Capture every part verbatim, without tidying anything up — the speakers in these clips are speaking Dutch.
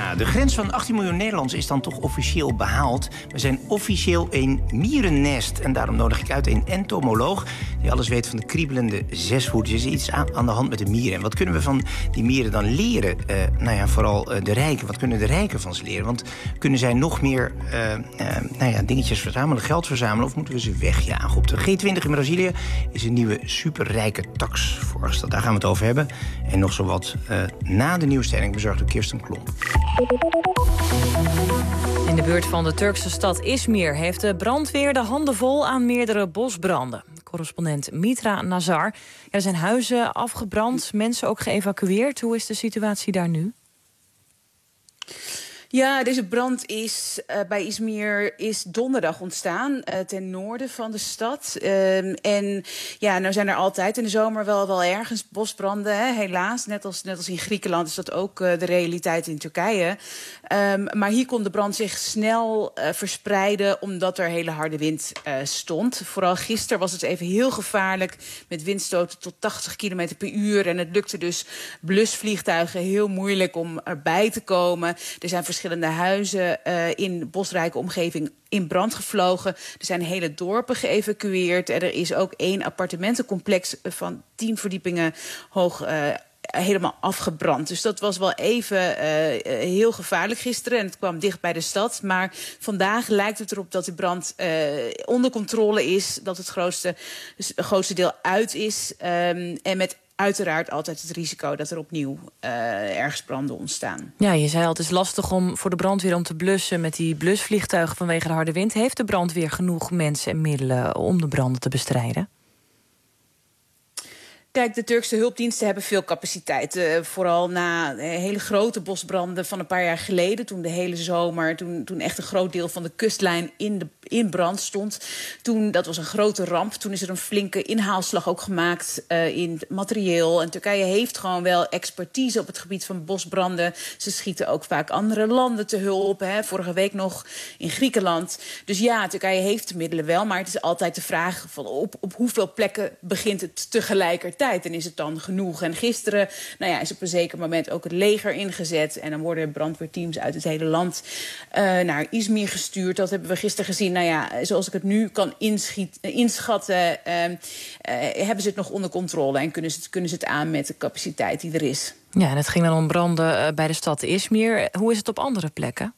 Ja, de grens van achttien miljoen Nederlanders is dan toch officieel behaald. We zijn officieel een mierennest. En daarom nodig ik uit een entomoloog die alles weet van de kriebelende zesvoeters. Er is iets aan, aan de hand met de mieren. En wat kunnen we van die mieren dan leren? Uh, nou ja, vooral uh, de rijken. Wat kunnen de rijken van ze leren? Want kunnen zij nog meer uh, uh, nou ja, dingetjes verzamelen, geld verzamelen? Of moeten we ze wegjagen? Op de G twintig in Brazilië is een nieuwe superrijke tax voorgesteld. Daar gaan we het over hebben. En nog zo wat uh, na de nieuwsstelling bezorgd door Kirsten Klomp. In de buurt van de Turkse stad Izmir heeft de brandweer de handen vol aan meerdere bosbranden. Correspondent Mitra Nazar. Er zijn huizen afgebrand, mensen ook geëvacueerd. Hoe is de situatie daar nu? Ja, deze brand is uh, bij Izmir is donderdag ontstaan, uh, ten noorden van de stad. Uh, en ja, nou zijn er altijd in de zomer wel, wel ergens bosbranden, hè, helaas. Net als, net als in Griekenland is dat ook uh, de realiteit in Turkije. Um, maar hier kon de brand zich snel uh, verspreiden omdat er hele harde wind uh, stond. Vooral gisteren was het even heel gevaarlijk met windstoten tot tachtig kilometer per uur. En het lukte dus blusvliegtuigen heel moeilijk om erbij te komen. Er zijn verschillende huizen uh, in de bosrijke omgeving in brand gevlogen. Er zijn hele dorpen geëvacueerd. En er is ook één appartementencomplex van tien verdiepingen hoog uh, helemaal afgebrand. Dus dat was wel even uh, heel gevaarlijk gisteren. En het kwam dicht bij de stad. Maar vandaag lijkt het erop dat de brand uh, onder controle is. Dat het grootste, dus het grootste deel uit is. Um, en met uiteraard altijd het risico dat er opnieuw uh, ergens branden ontstaan. Ja, je zei al, het is lastig om voor de brandweer om te blussen met die blusvliegtuigen vanwege de harde wind. Heeft de brandweer genoeg mensen en middelen om de branden te bestrijden? Kijk, de Turkse hulpdiensten hebben veel capaciteit. Uh, vooral na uh, hele grote bosbranden van een paar jaar geleden. Toen de hele zomer, toen, toen echt een groot deel van de kustlijn in, de, in brand stond. Toen, dat was een grote ramp. Toen is er een flinke inhaalslag ook gemaakt uh, in materieel. En Turkije heeft gewoon wel expertise op het gebied van bosbranden. Ze schieten ook vaak andere landen te hulp. Hè. Vorige week nog in Griekenland. Dus ja, Turkije heeft de middelen wel. Maar het is altijd de vraag van op, op hoeveel plekken begint het tegelijkertijd. En is het dan genoeg? En gisteren nou ja, is op een zeker moment ook het leger ingezet. En dan worden brandweerteams uit het hele land uh, naar Izmir gestuurd. Dat hebben we gisteren gezien. Nou ja, zoals ik het nu kan inschiet, uh, inschatten, uh, uh, hebben ze het nog onder controle. En kunnen ze, het, kunnen ze het aan met de capaciteit die er is. Ja, en het ging dan om branden uh, bij de stad Izmir. Hoe is het op andere plekken?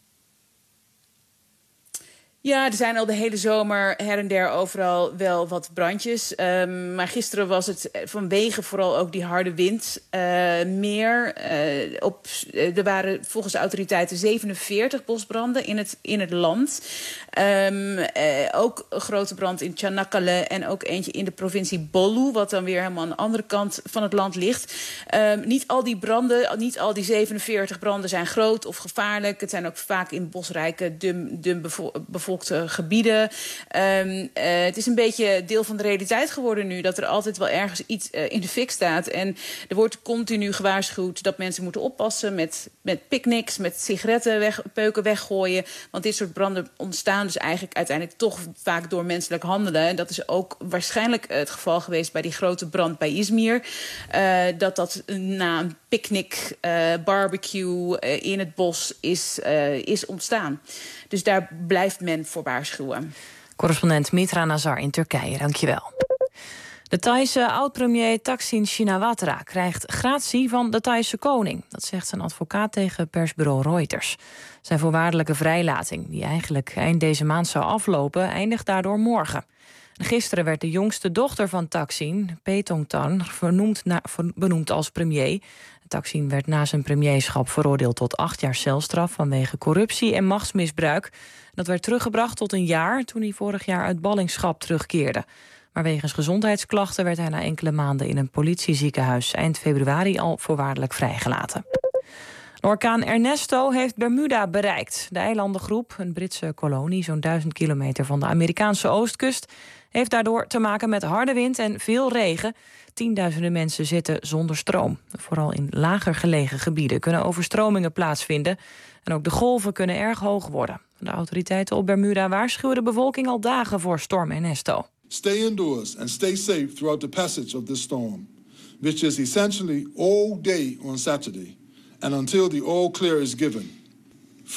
Ja, er zijn al de hele zomer her en der overal wel wat brandjes. Um, maar gisteren was het vanwege vooral ook die harde wind uh, meer. Uh, op, uh, er waren volgens de autoriteiten zevenenveertig bosbranden in het, in het land. Um, uh, ook een grote brand in Çanakkale en ook eentje in de provincie Bolu, wat dan weer helemaal aan de andere kant van het land ligt. Um, niet al die branden, niet al die zevenenveertig branden zijn groot of gevaarlijk. Het zijn ook vaak in bosrijke, dun, dun bevo- bevolkte gebieden. Um, uh, het is een beetje deel van de realiteit geworden nu, dat er altijd wel ergens iets uh, in de fik staat. En er wordt continu gewaarschuwd dat mensen moeten oppassen met, met picknicks, met sigaretten weg, peuken weggooien. Want dit soort branden ontstaan dus eigenlijk uiteindelijk toch vaak door menselijk handelen. En dat is ook waarschijnlijk het geval geweest bij die grote brand bij Izmir. Uh, dat dat na een picknick, uh, barbecue uh, in het bos is, uh, is ontstaan. Dus daar blijft men voor waarschuwen. Correspondent Mitra Nazar in Turkije, dankjewel. De Thaise oud-premier Thaksin Shinawatra krijgt gratie van de Thaise koning. Dat zegt zijn advocaat tegen persbureau Reuters. Zijn voorwaardelijke vrijlating, die eigenlijk eind deze maand zou aflopen, eindigt daardoor morgen. Gisteren werd de jongste dochter van Thaksin, Paetongtarn, vernoemd na, benoemd als premier. Thaksin werd na zijn premierschap veroordeeld tot acht jaar celstraf vanwege corruptie en machtsmisbruik. Dat werd teruggebracht tot een jaar toen hij vorig jaar uit ballingschap terugkeerde. Maar wegens gezondheidsklachten werd hij na enkele maanden in een politieziekenhuis eind februari al voorwaardelijk vrijgelaten. De orkaan Ernesto heeft Bermuda bereikt. De eilandengroep, een Britse kolonie zo'n duizend kilometer van de Amerikaanse oostkust, heeft daardoor te maken met harde wind en veel regen. Tienduizenden mensen zitten zonder stroom. Vooral in lager gelegen gebieden kunnen overstromingen plaatsvinden. En ook de golven kunnen erg hoog worden. De autoriteiten op Bermuda waarschuwen de bevolking al dagen voor storm Ernesto. Stay indoors and stay safe throughout the passage of this storm, which is essentially all day on Saturday and until the all clear is given.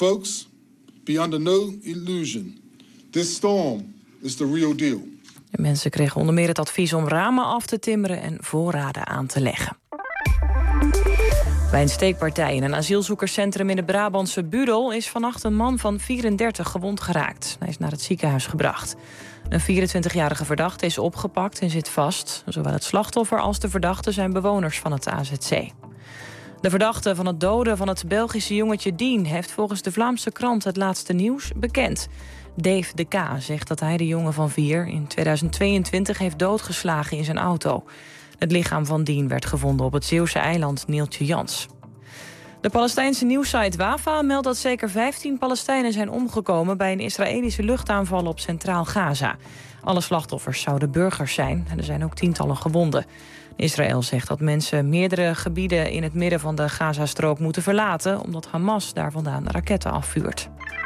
Folks, be under no illusion. This storm is the real deal. De mensen kregen onder meer het advies om ramen af te timmeren en voorraden aan te leggen. Bij een steekpartij in een asielzoekerscentrum in de Brabantse Budel is vannacht een man van vierendertig gewond geraakt. Hij is naar het ziekenhuis gebracht. Een vierentwintigjarige verdachte is opgepakt en zit vast. Zowel het slachtoffer als de verdachte zijn bewoners van het A Z C. De verdachte van het doden van het Belgische jongetje Dien heeft volgens de Vlaamse krant Het Laatste Nieuws bekend. Dave de K. zegt dat hij de jongen van vier in tweeduizend tweeëntwintig heeft doodgeslagen in zijn auto. Het lichaam van Dien werd gevonden op het Zeeuwse eiland Neeltje Jans. De Palestijnse nieuwssite Wafa meldt dat zeker vijftien Palestijnen zijn omgekomen bij een Israëlische luchtaanval op Centraal Gaza. Alle slachtoffers zouden burgers zijn en er zijn ook tientallen gewonden. Israël zegt dat mensen meerdere gebieden in het midden van de Gazastrook moeten verlaten, omdat Hamas daar vandaan raketten afvuurt.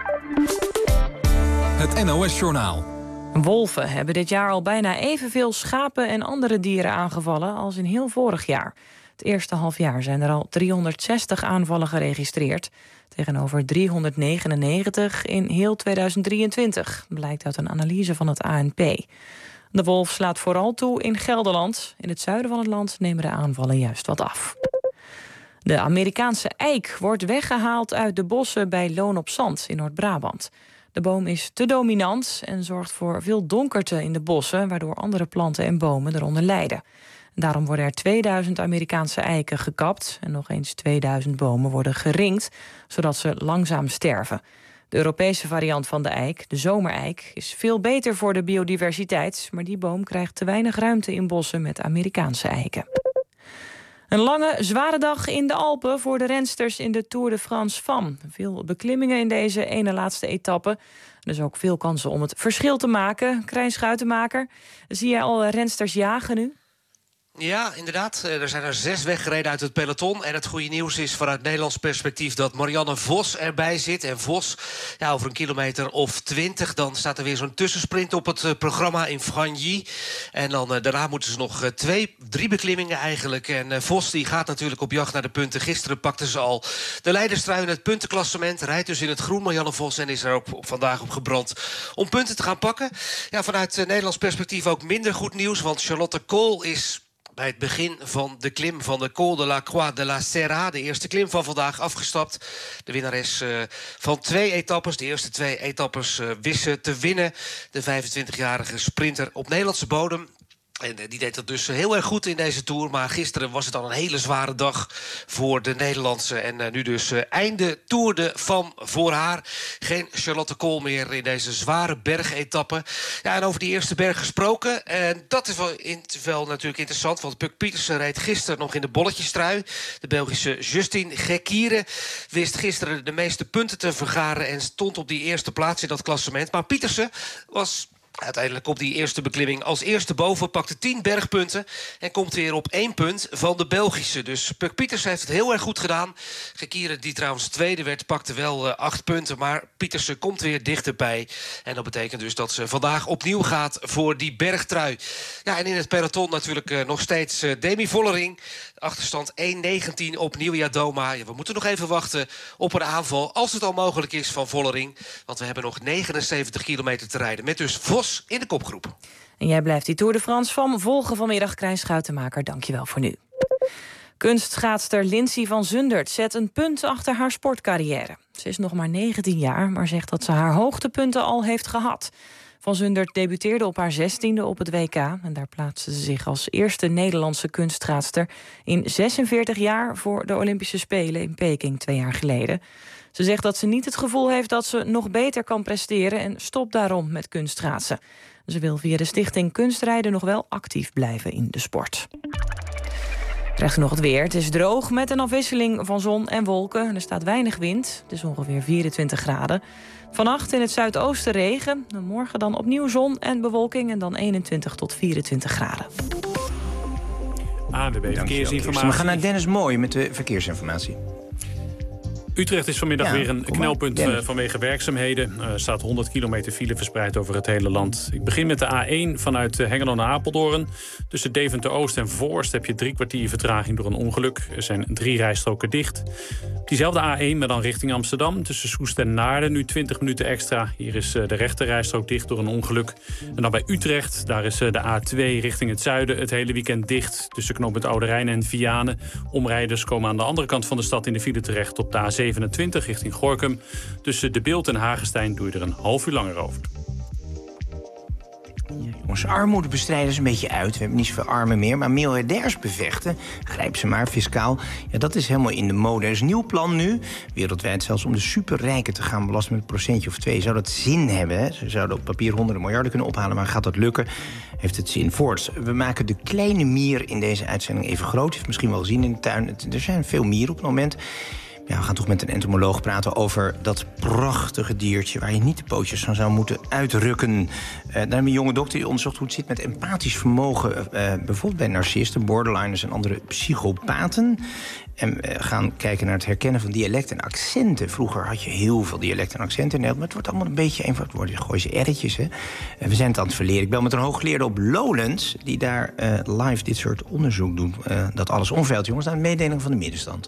Het N O S-journaal. Wolven hebben dit jaar al bijna evenveel schapen en andere dieren aangevallen als in heel vorig jaar. Het eerste halfjaar zijn er al driehonderdzestig aanvallen geregistreerd, tegenover driehonderdnegenennegentig in heel tweeduizend drieëntwintig, blijkt uit een analyse van het A N P. De wolf slaat vooral toe in Gelderland. In het zuiden van het land nemen de aanvallen juist wat af. De Amerikaanse eik wordt weggehaald uit de bossen bij Loon op Zand in Noord-Brabant. De boom is te dominant en zorgt voor veel donkerte in de bossen, waardoor andere planten en bomen eronder lijden. Daarom worden er tweeduizend Amerikaanse eiken gekapt en nog eens tweeduizend bomen worden geringd, zodat ze langzaam sterven. De Europese variant van de eik, de zomereik, is veel beter voor de biodiversiteit, maar die boom krijgt te weinig ruimte in bossen met Amerikaanse eiken. Een lange, zware dag in de Alpen voor de rensters in de Tour de France Femmes. Veel beklimmingen in deze ene laatste etappe. Dus ook veel kansen om het verschil te maken. Krijn Schuitenmaker, zie jij al rensters jagen nu? Ja, inderdaad. Er zijn er zes weggereden uit het peloton. En het goede nieuws is vanuit Nederlands perspectief dat Marianne Vos erbij zit. En Vos, ja, over een kilometer of twintig, dan staat er weer zo'n tussensprint op het uh, programma in Frangy. En dan uh, daarna moeten ze nog uh, twee, drie beklimmingen eigenlijk. En uh, Vos die gaat natuurlijk op jacht naar de punten. Gisteren pakte ze al de leiderstrui in het puntenklassement. Rijdt dus in het groen, Marianne Vos, en is er ook op, vandaag op gebrand om punten te gaan pakken. Ja, vanuit uh, Nederlands perspectief ook minder goed nieuws, want Charlotte Kool is bij het begin van de klim van de Col de la Croix de la Serra, de eerste klim van vandaag, afgestapt. De winnares uh, van twee etappes, de eerste twee etappes uh, wist ze te winnen. De vijfentwintigjarige sprinter op Nederlandse bodem. En die deed dat dus heel erg goed in deze Tour. Maar gisteren was het al een hele zware dag voor de Nederlandse. En uh, nu dus uh, einde Tour de Femme voor haar. Geen Charlotte Kool meer in deze zware bergetappe. Ja, en over die eerste berg gesproken. En dat is wel, in, wel natuurlijk interessant. Want Puk Pietersen reed gisteren nog in de bolletjestrui. De Belgische Justine Gekkiere wist gisteren de meeste punten te vergaren. En stond op die eerste plaats in dat klassement. Maar Pietersen was uiteindelijk op die eerste beklimming als eerste boven, pakte tien bergpunten en komt weer op één punt van de Belgische. Dus Puk Pietersen heeft het heel erg goed gedaan. Gekkiere, die trouwens tweede werd, pakte wel uh, acht punten, maar Pietersen komt weer dichterbij. En dat betekent dus dat ze vandaag opnieuw gaat voor die bergtrui. Ja, en in het peloton natuurlijk uh, nog steeds uh, Demi Vollering. Achterstand één negentien op Nieuwia Doma. Ja, we moeten nog even wachten op een aanval, als het al mogelijk is, van Vollering. Want we hebben nog negenenzeventig kilometer te rijden met dus Vos in de kopgroep. En jij blijft die Tour de France van volgen vanmiddag. Krijn Schuitenmaker, dankjewel voor nu. Kunstschaatster Lindsey van Zundert zet een punt achter haar sportcarrière. Ze is nog maar negentien jaar, maar zegt dat ze haar hoogtepunten al heeft gehad. Van Zundert debuteerde op haar zestiende op het W K. En daar plaatste ze zich als eerste Nederlandse kunstschaatster in zesenveertig jaar voor de Olympische Spelen in Peking twee jaar geleden. Ze zegt dat ze niet het gevoel heeft dat ze nog beter kan presteren en stopt daarom met kunstschaatsen. Ze wil via de stichting Kunstrijden nog wel actief blijven in de sport. Krijgt u nog het weer. Het is droog met een afwisseling van zon en wolken. Er staat weinig wind. Het is ongeveer vierentwintig graden. Vannacht in het zuidoosten regen. Morgen dan opnieuw zon en bewolking en dan eenentwintig tot vierentwintig graden. A N W B Verkeersinformatie. We gaan naar Dennis Mooi met de verkeersinformatie. Utrecht is vanmiddag Ja, weer een kom knelpunt maar. uh, vanwege werkzaamheden. Er uh, staat honderd kilometer file verspreid over het hele land. Ik begin met de A één vanuit uh, Hengelo naar Apeldoorn. Tussen Deventer-Oost en Voorst heb je drie kwartier vertraging door een ongeluk. Er zijn drie rijstroken dicht. Op diezelfde A één, maar dan richting Amsterdam. Tussen Soest en Naarden nu twintig minuten extra. Hier is uh, de rechter rijstrook dicht door een ongeluk. En dan bij Utrecht, daar is uh, de A twee richting het zuiden het hele weekend dicht. Tussen knooppunt Oude Rijn en Vianen. Omrijders komen aan de andere kant van de stad in de file terecht op de A zevenentwintig richting Gorinchem. Tussen De Bilt en Hagestein doe je er een half uur langer over. Ja, jongens, armoede bestrijden is een beetje uit. We hebben niet zoveel armen meer. Maar miljardairs bevechten, grijp ze maar, fiscaal. Ja, dat is helemaal in de mode. Er is een nieuw plan nu, wereldwijd zelfs, om de superrijken te gaan belasten met een procentje of twee. Zou dat zin hebben? Hè? Ze zouden op papier honderden miljarden kunnen ophalen, maar gaat dat lukken? Heeft het zin? Voorts, we maken de kleine mier in deze uitzending even groot. Je heeft misschien wel gezien in de tuin. Het, er zijn veel mieren op het moment. Ja, we gaan toch met een entomoloog praten over dat prachtige diertje waar je niet de pootjes van zou moeten uitrukken. Uh, dan hebben we een jonge dokter die onderzocht hoe het zit met empathisch vermogen. Uh, bijvoorbeeld bij narcisten, borderliners en andere psychopaten. En we gaan kijken naar het herkennen van dialecten en accenten. Vroeger had je heel veel dialecten en accenten in Nederland, maar het wordt allemaal een beetje eenvoudig. Het worden gooi ze erretjes, hè. Uh, we zijn het aan het verleren. Ik bel met een hooggeleerde op Lowlands die daar uh, live dit soort onderzoek doet. Uh, dat alles onveilt, jongens, naar de mededeling van de middenstand.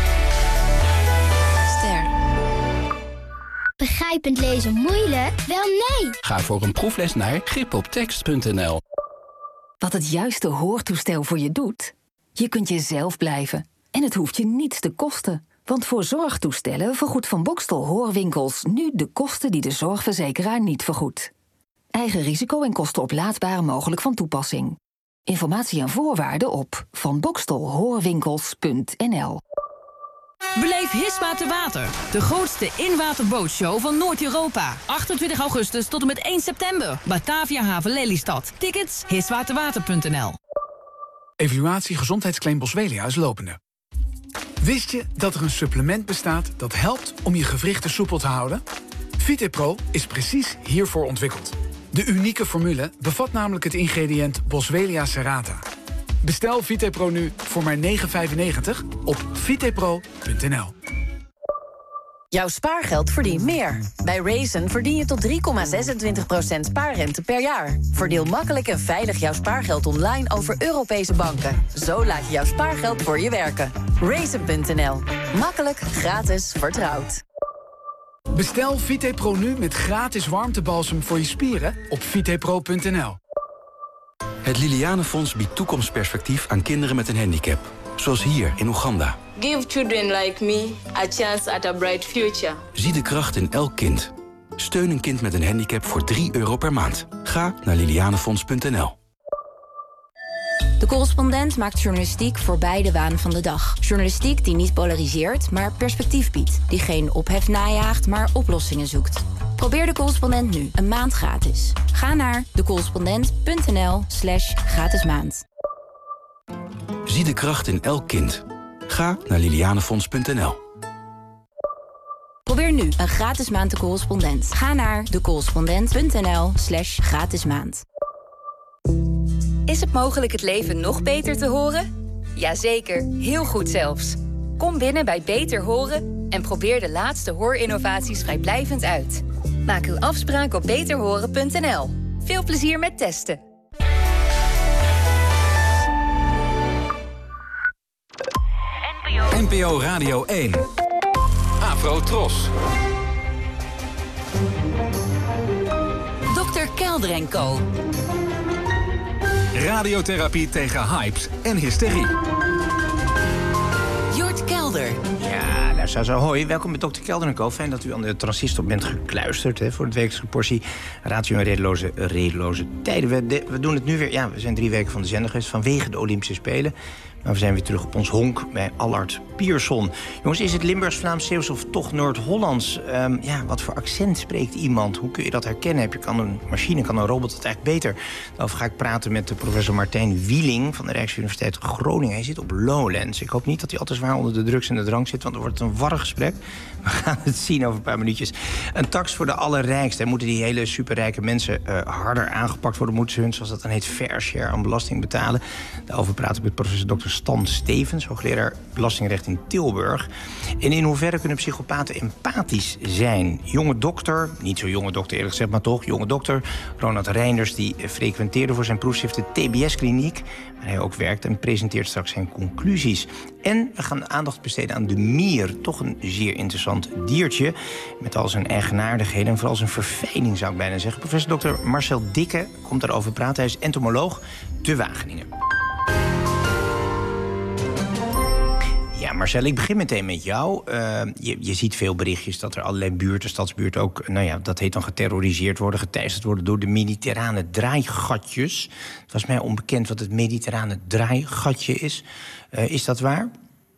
Begrijpend lezen moeilijk? Wel nee! Ga voor een proefles naar grip op tekst punt n l. Wat het juiste hoortoestel voor je doet? Je kunt jezelf blijven. En het hoeft je niets te kosten. Want voor zorgtoestellen vergoedt Van Boxtel Hoorwinkels nu de kosten die de zorgverzekeraar niet vergoedt. Eigen risico en kosten oplaadbaar mogelijk van toepassing. Informatie en voorwaarden op van boxtel hoorwinkels punt n l. Beleef Hisma te Water, de grootste inwaterbootshow van Noord-Europa. achtentwintig augustus tot en met één september. Batavia Haven Lelystad. Tickets hiswaterwater punt n l. Evaluatie gezondheidsclaim Boswellia is lopende. Wist je dat er een supplement bestaat dat helpt om je gewrichten soepel te houden? VitePro is precies hiervoor ontwikkeld. De unieke formule bevat namelijk het ingrediënt Boswellia serrata. Bestel VitePro nu voor maar negen vijfennegentig op vitepro punt n l. Jouw spaargeld verdient meer. Bij Raisin verdien je tot drie komma zesentwintig procent spaarrente per jaar. Verdeel makkelijk en veilig jouw spaargeld online over Europese banken. Zo laat je jouw spaargeld voor je werken. Raisin punt n l. Makkelijk, gratis, vertrouwd. Bestel VitePro nu met gratis warmtebalsem voor je spieren op vitepro punt n l. Het Lilianenfonds biedt toekomstperspectief aan kinderen met een handicap. Zoals hier in Oeganda. Give children like me a chance at a bright future. Zie de kracht in elk kind. Steun een kind met een handicap voor drie euro per maand. Ga naar lilianenfonds punt n l. De Correspondent maakt journalistiek voorbij de waan van de dag. Journalistiek die niet polariseert, maar perspectief biedt. Die geen ophef najaagt, maar oplossingen zoekt. Probeer De Correspondent nu, een maand gratis. Ga naar decorrespondent punt n l slash gratis maand. Zie de kracht in elk kind. Ga naar lilianenfonds punt n l. Probeer nu een gratis maand De Correspondent. Ga naar decorrespondent punt n l slash gratis maand. Is het mogelijk het leven nog beter te horen? Jazeker, heel goed zelfs. Kom binnen bij Beter Horen en probeer de laatste hoorinnovaties vrijblijvend uit. Maak uw afspraak op beter horen punt n l. Veel plezier met testen. N P O Radio één. Afro Tros. dokter Kelder en Co. Radiotherapie tegen hypes en hysterie. Jort Kelder. Ja, daar zou zo. Hoi, welkom bij dokter Kelder en Co. Fijn dat u aan de transistor bent gekluisterd, hè, voor het wekelijkse portie ratio en redeloze, redeloze tijden. We, de, we doen het nu weer. Ja, we zijn drie weken van de zender geweest vanwege de Olympische Spelen. Maar we zijn weer terug op ons honk bij Allard Pierson. Jongens, is het Limburgs, Vlaams, Zeeuws of toch Noord-Hollands? Um, ja, wat voor accent spreekt iemand? Hoe kun je dat herkennen? Heb je, kan een machine, kan een robot het eigenlijk beter? Daarover ga ik praten met de professor Martijn Wieling van de Rijksuniversiteit Groningen. Hij zit op Lowlands. Ik hoop niet dat hij al te zwaar onder de drugs en de drank zit, want dan wordt het een warrig gesprek. We gaan het zien over een paar minuutjes. Een tax voor de allerrijkste. Moeten die hele superrijke mensen uh, harder aangepakt worden? Moeten ze hun, zoals dat dan heet, fair share aan belasting betalen? Daarover praten we met professor dokter professor Stan Stevens, hoogleraar belastingrecht in Tilburg. En in hoeverre kunnen psychopaten empathisch zijn? Jonge dokter, niet zo jonge dokter eerlijk gezegd, maar toch, jonge dokter Ronald Reinders, die frequenteerde voor zijn proefschrift de T B S-kliniek, waar hij ook werkt, en presenteert straks zijn conclusies. En we gaan aandacht besteden aan de mier. Toch een zeer interessant diertje. Met al zijn eigenaardigheden en vooral zijn verfijning, zou ik bijna zeggen. Professor dokter Marcel Dikke komt daarover praten. Hij is entomoloog te Wageningen. Ja, Marcel, ik begin meteen met jou. Uh, je, je ziet veel berichtjes dat er allerlei buurten, stadsbuurten ook, nou ja, dat heet dan geterroriseerd worden, geteisterd worden door de mediterrane draaigatjes. Het was mij onbekend wat het mediterrane draaigatje is. Uh, is dat waar?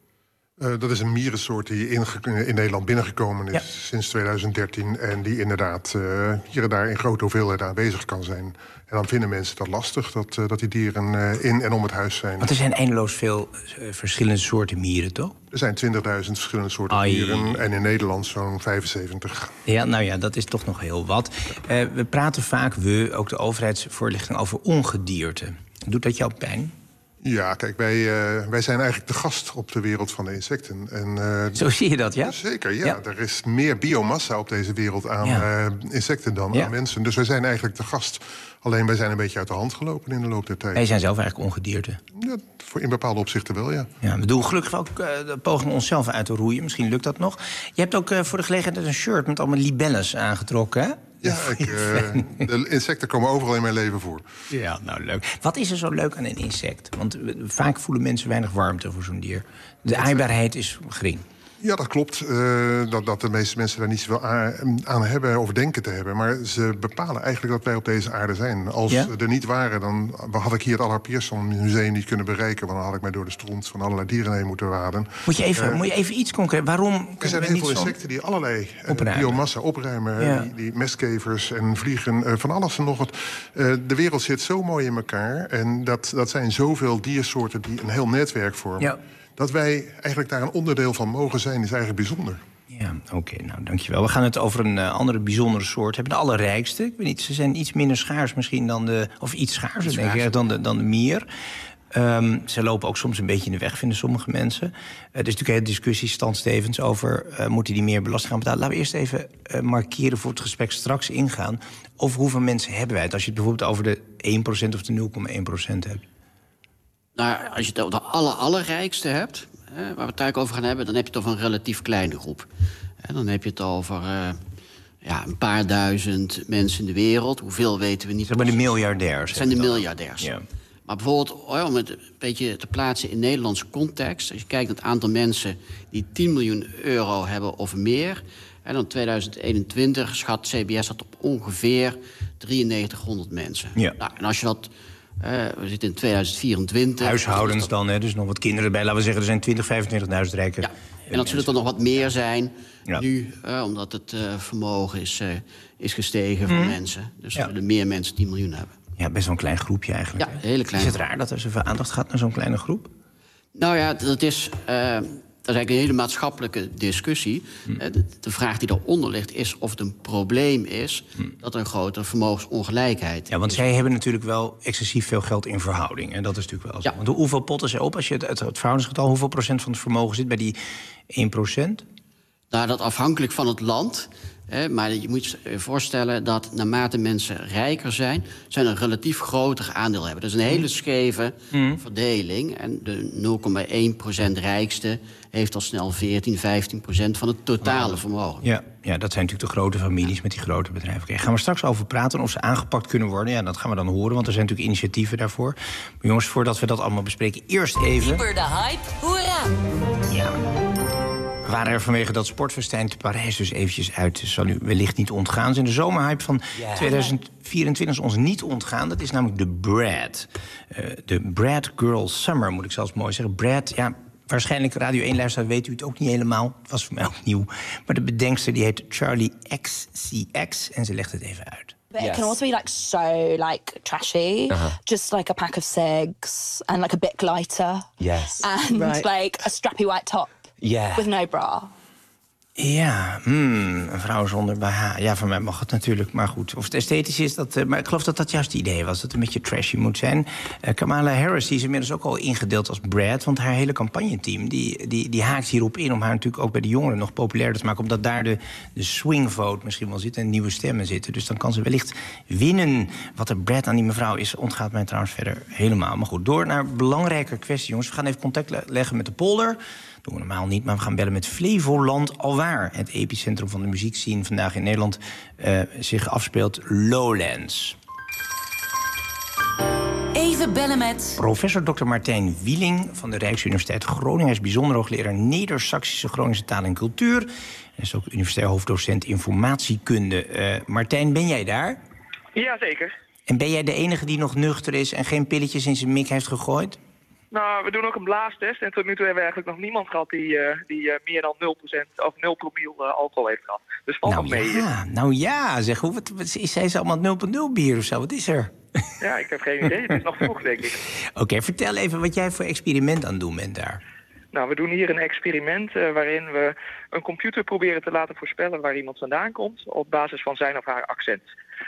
Uh, dat is een mierensoort die in, in Nederland binnengekomen is, ja, sinds tweeduizend dertien. En die inderdaad uh, hier en daar in grote hoeveelheden aanwezig kan zijn. En dan vinden mensen dat lastig, dat, uh, dat die dieren uh, in en om het huis zijn. Want er zijn eindeloos veel uh, verschillende soorten mieren, toch? Er zijn twintigduizend verschillende soorten Ai. mieren. En in Nederland zo'n vijfenzeventig. Ja, nou ja, dat is toch nog heel wat. Uh, we praten vaak, we, ook de overheidsvoorlichting, over ongedierte. Doet dat jou pijn? Ja, kijk, wij, uh, wij zijn eigenlijk de gast op de wereld van de insecten. En, uh, Zo zie je dat, ja? Zeker, ja. ja. Er is meer biomassa op deze wereld aan ja. uh, insecten dan ja. aan mensen. Dus wij zijn eigenlijk de gast. Alleen wij zijn een beetje uit de hand gelopen in de loop der tijd. Wij zijn zelf eigenlijk ongedierte. Ja, in bepaalde opzichten wel, ja. ja we doen gelukkig ook uh, de poging onszelf uit te roeien. Misschien lukt dat nog. Je hebt ook uh, voor de gelegenheid een shirt met allemaal libelles aangetrokken, hè? Ja, ik, uh, de insecten komen overal in mijn leven voor. Ja, nou leuk. Wat is er zo leuk aan een insect? Want vaak voelen mensen weinig warmte voor zo'n dier. De aaibaarheid is gering. Ja, dat klopt. Uh, dat, dat de meeste mensen daar niet zoveel aan, aan hebben of denken te hebben. Maar ze bepalen eigenlijk dat wij op deze aarde zijn. Als ja? ze er niet waren, dan had ik hier het Allard Pierson Museum niet kunnen bereiken. Want dan had ik mij door de stront van allerlei dieren heen moeten waden. Moet je even, uh, moet je even iets concreet... Waarom er zijn heel veel insecten die allerlei uh, biomassa opruimen. Ja. Die, die mestkevers en vliegen, uh, van alles en nog wat. Uh, de wereld zit zo mooi in elkaar. En dat, dat zijn zoveel diersoorten die een heel netwerk vormen. Ja. Dat wij eigenlijk daar een onderdeel van mogen zijn, is eigenlijk bijzonder. Ja, oké, okay, nou dankjewel. We gaan het over een uh, andere bijzondere soort hebben. De allerrijkste. Ik weet niet, ze zijn iets minder schaars misschien dan de... Of iets schaarser, iets denk ik, dan de, dan de mier. Um, ze lopen ook soms een beetje in de weg, vinden sommige mensen. Uh, er is natuurlijk een hele discussie, Stan Stevens, over... Uh, moeten die meer belasting gaan betalen? Laten we eerst even uh, markeren voor het gesprek straks ingaan. Over hoeveel mensen hebben wij het? Als je het bijvoorbeeld over de één procent of de nul komma één procent hebt. Nou, als je het over de aller, allerrijkste hebt, hè, waar we het eigenlijk over gaan hebben... dan heb je het over een relatief kleine groep. En dan heb je het over uh, ja, een paar duizend mensen in de wereld. Hoeveel weten we niet. Dat zijn de miljardairs. Dat zijn de miljardairs. Ja. Maar bijvoorbeeld, oh, om het een beetje te plaatsen in Nederlandse context... als je kijkt naar het aantal mensen die tien miljoen euro hebben of meer... en dan tweeduizend eenentwintig schat C B S dat op ongeveer drieënnegentighonderd mensen. Ja. Nou, en als je dat... Uh, we zitten in tweeduizend vierentwintig. Huishoudens dat... dan, hè? Dus nog wat kinderen erbij. Laten we zeggen, er zijn twintig, vijfentwintigduizend rijken. Ja. En dat zullen er nog wat meer zijn ja. nu, uh, omdat het uh, vermogen is, uh, is gestegen mm. voor mensen. Dus ja. er zullen meer mensen tien miljoen hebben. Ja, best wel een klein groepje eigenlijk. Ja, een hele klein. Is het raar dat er zoveel aandacht gaat naar zo'n kleine groep? Nou ja, dat is... Uh, Dat is eigenlijk een hele maatschappelijke discussie. Hm. De, de vraag die eronder ligt is of het een probleem is... Hm. dat er een grotere vermogensongelijkheid is. Ja, want zij hebben natuurlijk wel excessief veel geld in verhouding. En dat is natuurlijk wel zo. Ja. Want hoeveel potten ze op? Als je het, het, het verhoudingsgetal, hoeveel procent van het vermogen zit bij die één procent? Nou, dat afhankelijk van het land... Hè, maar je moet je voorstellen dat naarmate mensen rijker zijn... ze een relatief groter aandeel hebben. Dat is een hele scheve mm. verdeling. En de nul komma één procent rijkste heeft al snel veertien, vijftien procent van het totale wow. vermogen. Ja, ja, dat zijn natuurlijk de grote families met die grote bedrijven. Okay, gaan we straks over praten of ze aangepakt kunnen worden. Ja, dat gaan we dan horen, want er zijn natuurlijk initiatieven daarvoor. Maar jongens, voordat we dat allemaal bespreken, eerst even... Hyper de hype, hoera! Ja... We waren er vanwege dat sportfestijn te Parijs dus eventjes uit. Dat zal u wellicht niet ontgaan zijn. De zomerhype van yeah. tweeduizend vierentwintig is ons niet ontgaan. Dat is namelijk de Brad. Uh, de Brad Girl Summer, moet ik zelfs mooi zeggen. Brad, ja, waarschijnlijk Radio één-luisteraar weet u het ook niet helemaal. Het was voor mij ook nieuw. Maar de bedenkster die heet Charlie X C X. En ze legt het even uit. But yes. It can also be like so like trashy, uh-huh. just like a pack of cigs and like a bit lighter. Yes. And right. like a strappy white top. Yeah. With no bra. Ja, hmm, een vrouw zonder B H. Ja, voor mij mag het natuurlijk, maar goed. Of het esthetisch is, dat, uh, maar ik geloof dat dat juist het idee was. Dat het een beetje trashy moet zijn. Uh, Kamala Harris die is inmiddels ook al ingedeeld als Brad. Want haar hele campagneteam die, die, die haakt hierop in... om haar natuurlijk ook bij de jongeren nog populairder te maken. Omdat daar de, de swingvote misschien wel zit en nieuwe stemmen zitten. Dus dan kan ze wellicht winnen. Wat er Brad aan die mevrouw is, ontgaat mij trouwens verder helemaal. Maar goed, door naar een belangrijke kwestie, jongens. We gaan even contact le- leggen met de polder. Dat doen we normaal niet, maar we gaan bellen met Flevoland Alwaar. Het epicentrum van de muziekscene vandaag in Nederland uh, zich afspeelt Lowlands. Even bellen met... Professor dokter Martijn Wieling van de Rijksuniversiteit Groningen. Hij is bijzonder hoogleraar Neder-Saksische Groningse taal en cultuur. Hij is ook universitair hoofddocent informatiekunde. Uh, Martijn, ben jij daar? Ja, zeker. En ben jij de enige die nog nuchter is en geen pilletjes in zijn mik heeft gegooid? Nou, we doen ook een blaastest. En tot nu toe hebben we eigenlijk nog niemand gehad die, uh, die uh, meer dan nul procent of nul promiel uh, alcohol heeft gehad. Dus valt nou nog mee. Ja, nou ja, zeg, hoe, wat, wat, is zij allemaal nul komma nul bier of zo? Wat is er? Ja, ik heb geen idee. Het is nog vroeg, denk ik. Oké, okay, vertel even wat jij voor experiment aan het doen bent daar. Nou, we doen hier een experiment uh, waarin we een computer proberen te laten voorspellen waar iemand vandaan komt op basis van zijn of haar accent.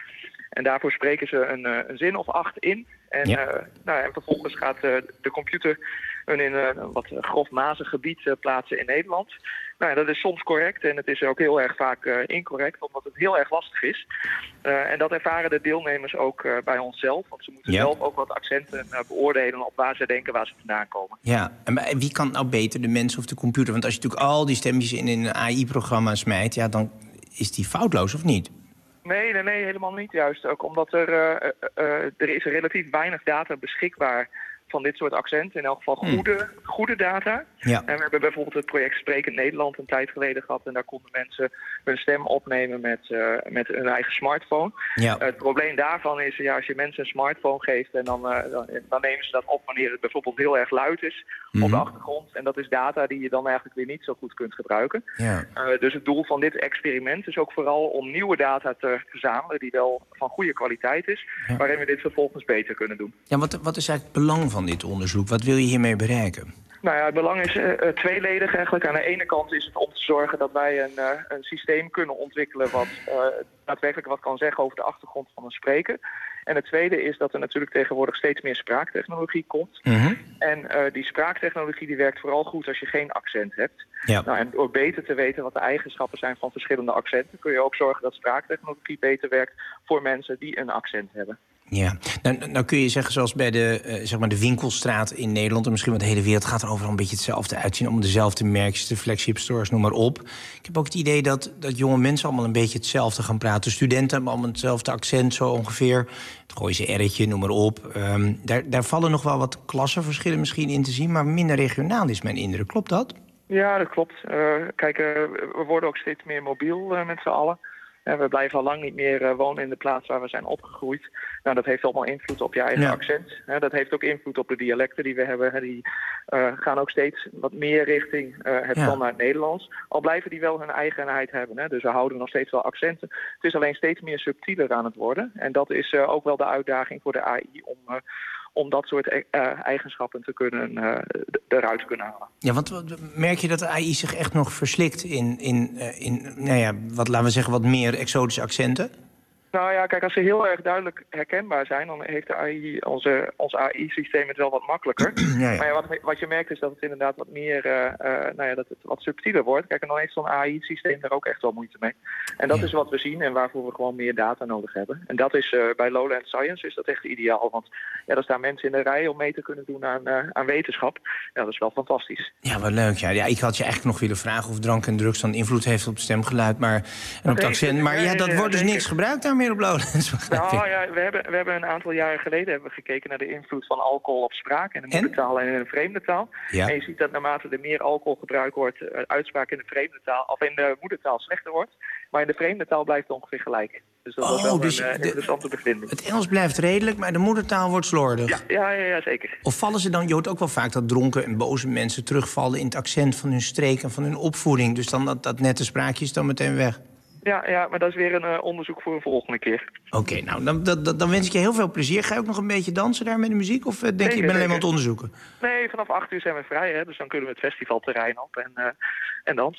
En daarvoor spreken ze een, uh, een zin of acht in. En, ja. uh, nou, en vervolgens gaat uh, de computer hun in uh, een wat grofmazig gebied uh, plaatsen in Nederland. Nou, dat is soms correct en het is ook heel erg vaak uh, incorrect, omdat het heel erg lastig is. Uh, en dat ervaren de deelnemers ook uh, bij onszelf. Want ze moeten ja. zelf ook wat accenten uh, beoordelen op waar ze denken waar ze vandaan komen. Ja, en wie kan nou beter, de mens of de computer? Want als je natuurlijk al die stemmetjes in een A I-programma smijt, ja, dan is die foutloos, of niet? Nee, nee, nee, helemaal niet juist. Ook omdat er, uh, uh, uh, er is relatief weinig data beschikbaar van dit soort accenten. In elk geval goede, hmm. goede data. Ja. En we hebben bijvoorbeeld het project Sprekend Nederland een tijd geleden gehad. En daar konden mensen hun stem opnemen met, uh, met hun eigen smartphone. Ja. Uh, het probleem daarvan is, ja, als je mensen een smartphone geeft en dan, uh, dan, dan nemen ze dat op wanneer het bijvoorbeeld heel erg luid is mm-hmm. op de achtergrond. En dat is data die je dan eigenlijk weer niet zo goed kunt gebruiken. Ja. Uh, dus het doel van dit experiment is ook vooral om nieuwe data te verzamelen die wel van goede kwaliteit is. Ja. Waarin we dit vervolgens beter kunnen doen. Ja, wat, wat is eigenlijk het belang van dit onderzoek? Wat wil je hiermee bereiken? Nou ja, het belang is uh, tweeledig eigenlijk. Aan de ene kant is het om te zorgen dat wij een, uh, een systeem kunnen ontwikkelen wat uh, daadwerkelijk wat kan zeggen over de achtergrond van een spreker. En het tweede is dat er natuurlijk tegenwoordig steeds meer spraaktechnologie komt. Mm-hmm. En uh, die spraaktechnologie die werkt vooral goed als je geen accent hebt. Ja. Nou, en door beter te weten wat de eigenschappen zijn van verschillende accenten, kun je ook zorgen dat spraaktechnologie beter werkt voor mensen die een accent hebben. Ja, nou, nou kun je zeggen, zoals bij de, uh, zeg maar de winkelstraat in Nederland en misschien wel de hele wereld, gaat er overal een beetje hetzelfde uitzien, om dezelfde merkjes, de flagship stores, noem maar op. Ik heb ook het idee dat, dat jonge mensen allemaal een beetje hetzelfde gaan praten. Studenten hebben allemaal hetzelfde accent zo ongeveer. Het Gooise R'tje, noem maar op. Um, daar, daar vallen nog wel wat klassenverschillen misschien in te zien, maar minder regionaal is mijn indruk. Klopt dat? Ja, dat klopt. Uh, kijk, uh, we worden ook steeds meer mobiel uh, met z'n allen. En we blijven al lang niet meer uh, wonen in de plaats waar we zijn opgegroeid. Nou, dat heeft allemaal invloed op je eigen ja. accent. Hè. Dat heeft ook invloed op de dialecten die we hebben. Hè. Die uh, gaan ook steeds wat meer richting uh, het ja. standaard Nederlands. Al blijven die wel hun eigenheid hebben. Hè. Dus we houden nog steeds wel accenten. Het is alleen steeds meer subtieler aan het worden. En dat is uh, ook wel de uitdaging voor de A I om... Uh, om dat soort uh, eigenschappen te kunnen, uh, eruit te kunnen halen. Ja, want merk je dat de A I zich echt nog verslikt in, in, uh, in nou ja, wat, laten we zeggen, wat meer exotische accenten? Nou ja, kijk, als ze heel erg duidelijk herkenbaar zijn, dan heeft de A I, onze, ons A I-systeem het wel wat makkelijker. Ja, ja. Maar ja, wat, wat je merkt is dat het inderdaad wat meer, uh, uh, nou ja, dat het wat subtieler wordt. Kijk, en dan heeft zo'n A I-systeem daar ook echt wel moeite mee. En dat ja. is wat we zien en waarvoor we gewoon meer data nodig hebben. En dat is uh, bij Lowland Science is dat echt ideaal, want ja, er staan mensen in de rij om mee te kunnen doen aan, uh, aan wetenschap. Ja, dat is wel fantastisch. Ja, wat leuk. Ja. Ja, ik had je eigenlijk nog willen vragen of drank en drugs dan invloed heeft op het stemgeluid, maar, en op het accent. Maar ja, dat wordt dus niks gebruikt daarmee op Lowlands. Nou ja, we hebben, we hebben een aantal jaren geleden hebben we gekeken naar de invloed van alcohol op spraak in de moedertaal en in een vreemde taal. Ja. En je ziet dat naarmate er meer alcohol gebruikt wordt, uh, uitspraak in de vreemde taal, of in de moedertaal slechter wordt. Maar in de vreemde taal blijft het ongeveer gelijk. Dus dat oh, was wel dus een uh, de, interessante bevinding. Het Engels blijft redelijk, maar de moedertaal wordt slordig. Ja, ja, ja, ja, zeker. Of vallen ze dan, je hoort ook wel vaak dat dronken en boze mensen terugvallen in het accent van hun streek en van hun opvoeding. Dus dan dat, dat nette spraakje is dan meteen weg. Ja, ja, maar dat is weer een uh, onderzoek voor een volgende keer. Oké, okay, nou, dan, dan, dan wens ik je heel veel plezier. Ga je ook nog een beetje dansen daar met de muziek? Of uh, denk zeker, je, ik ben alleen maar aan het onderzoeken? Nee, vanaf acht uur zijn we vrij, hè, dus dan kunnen we het festivalterrein op en, uh, en dansen.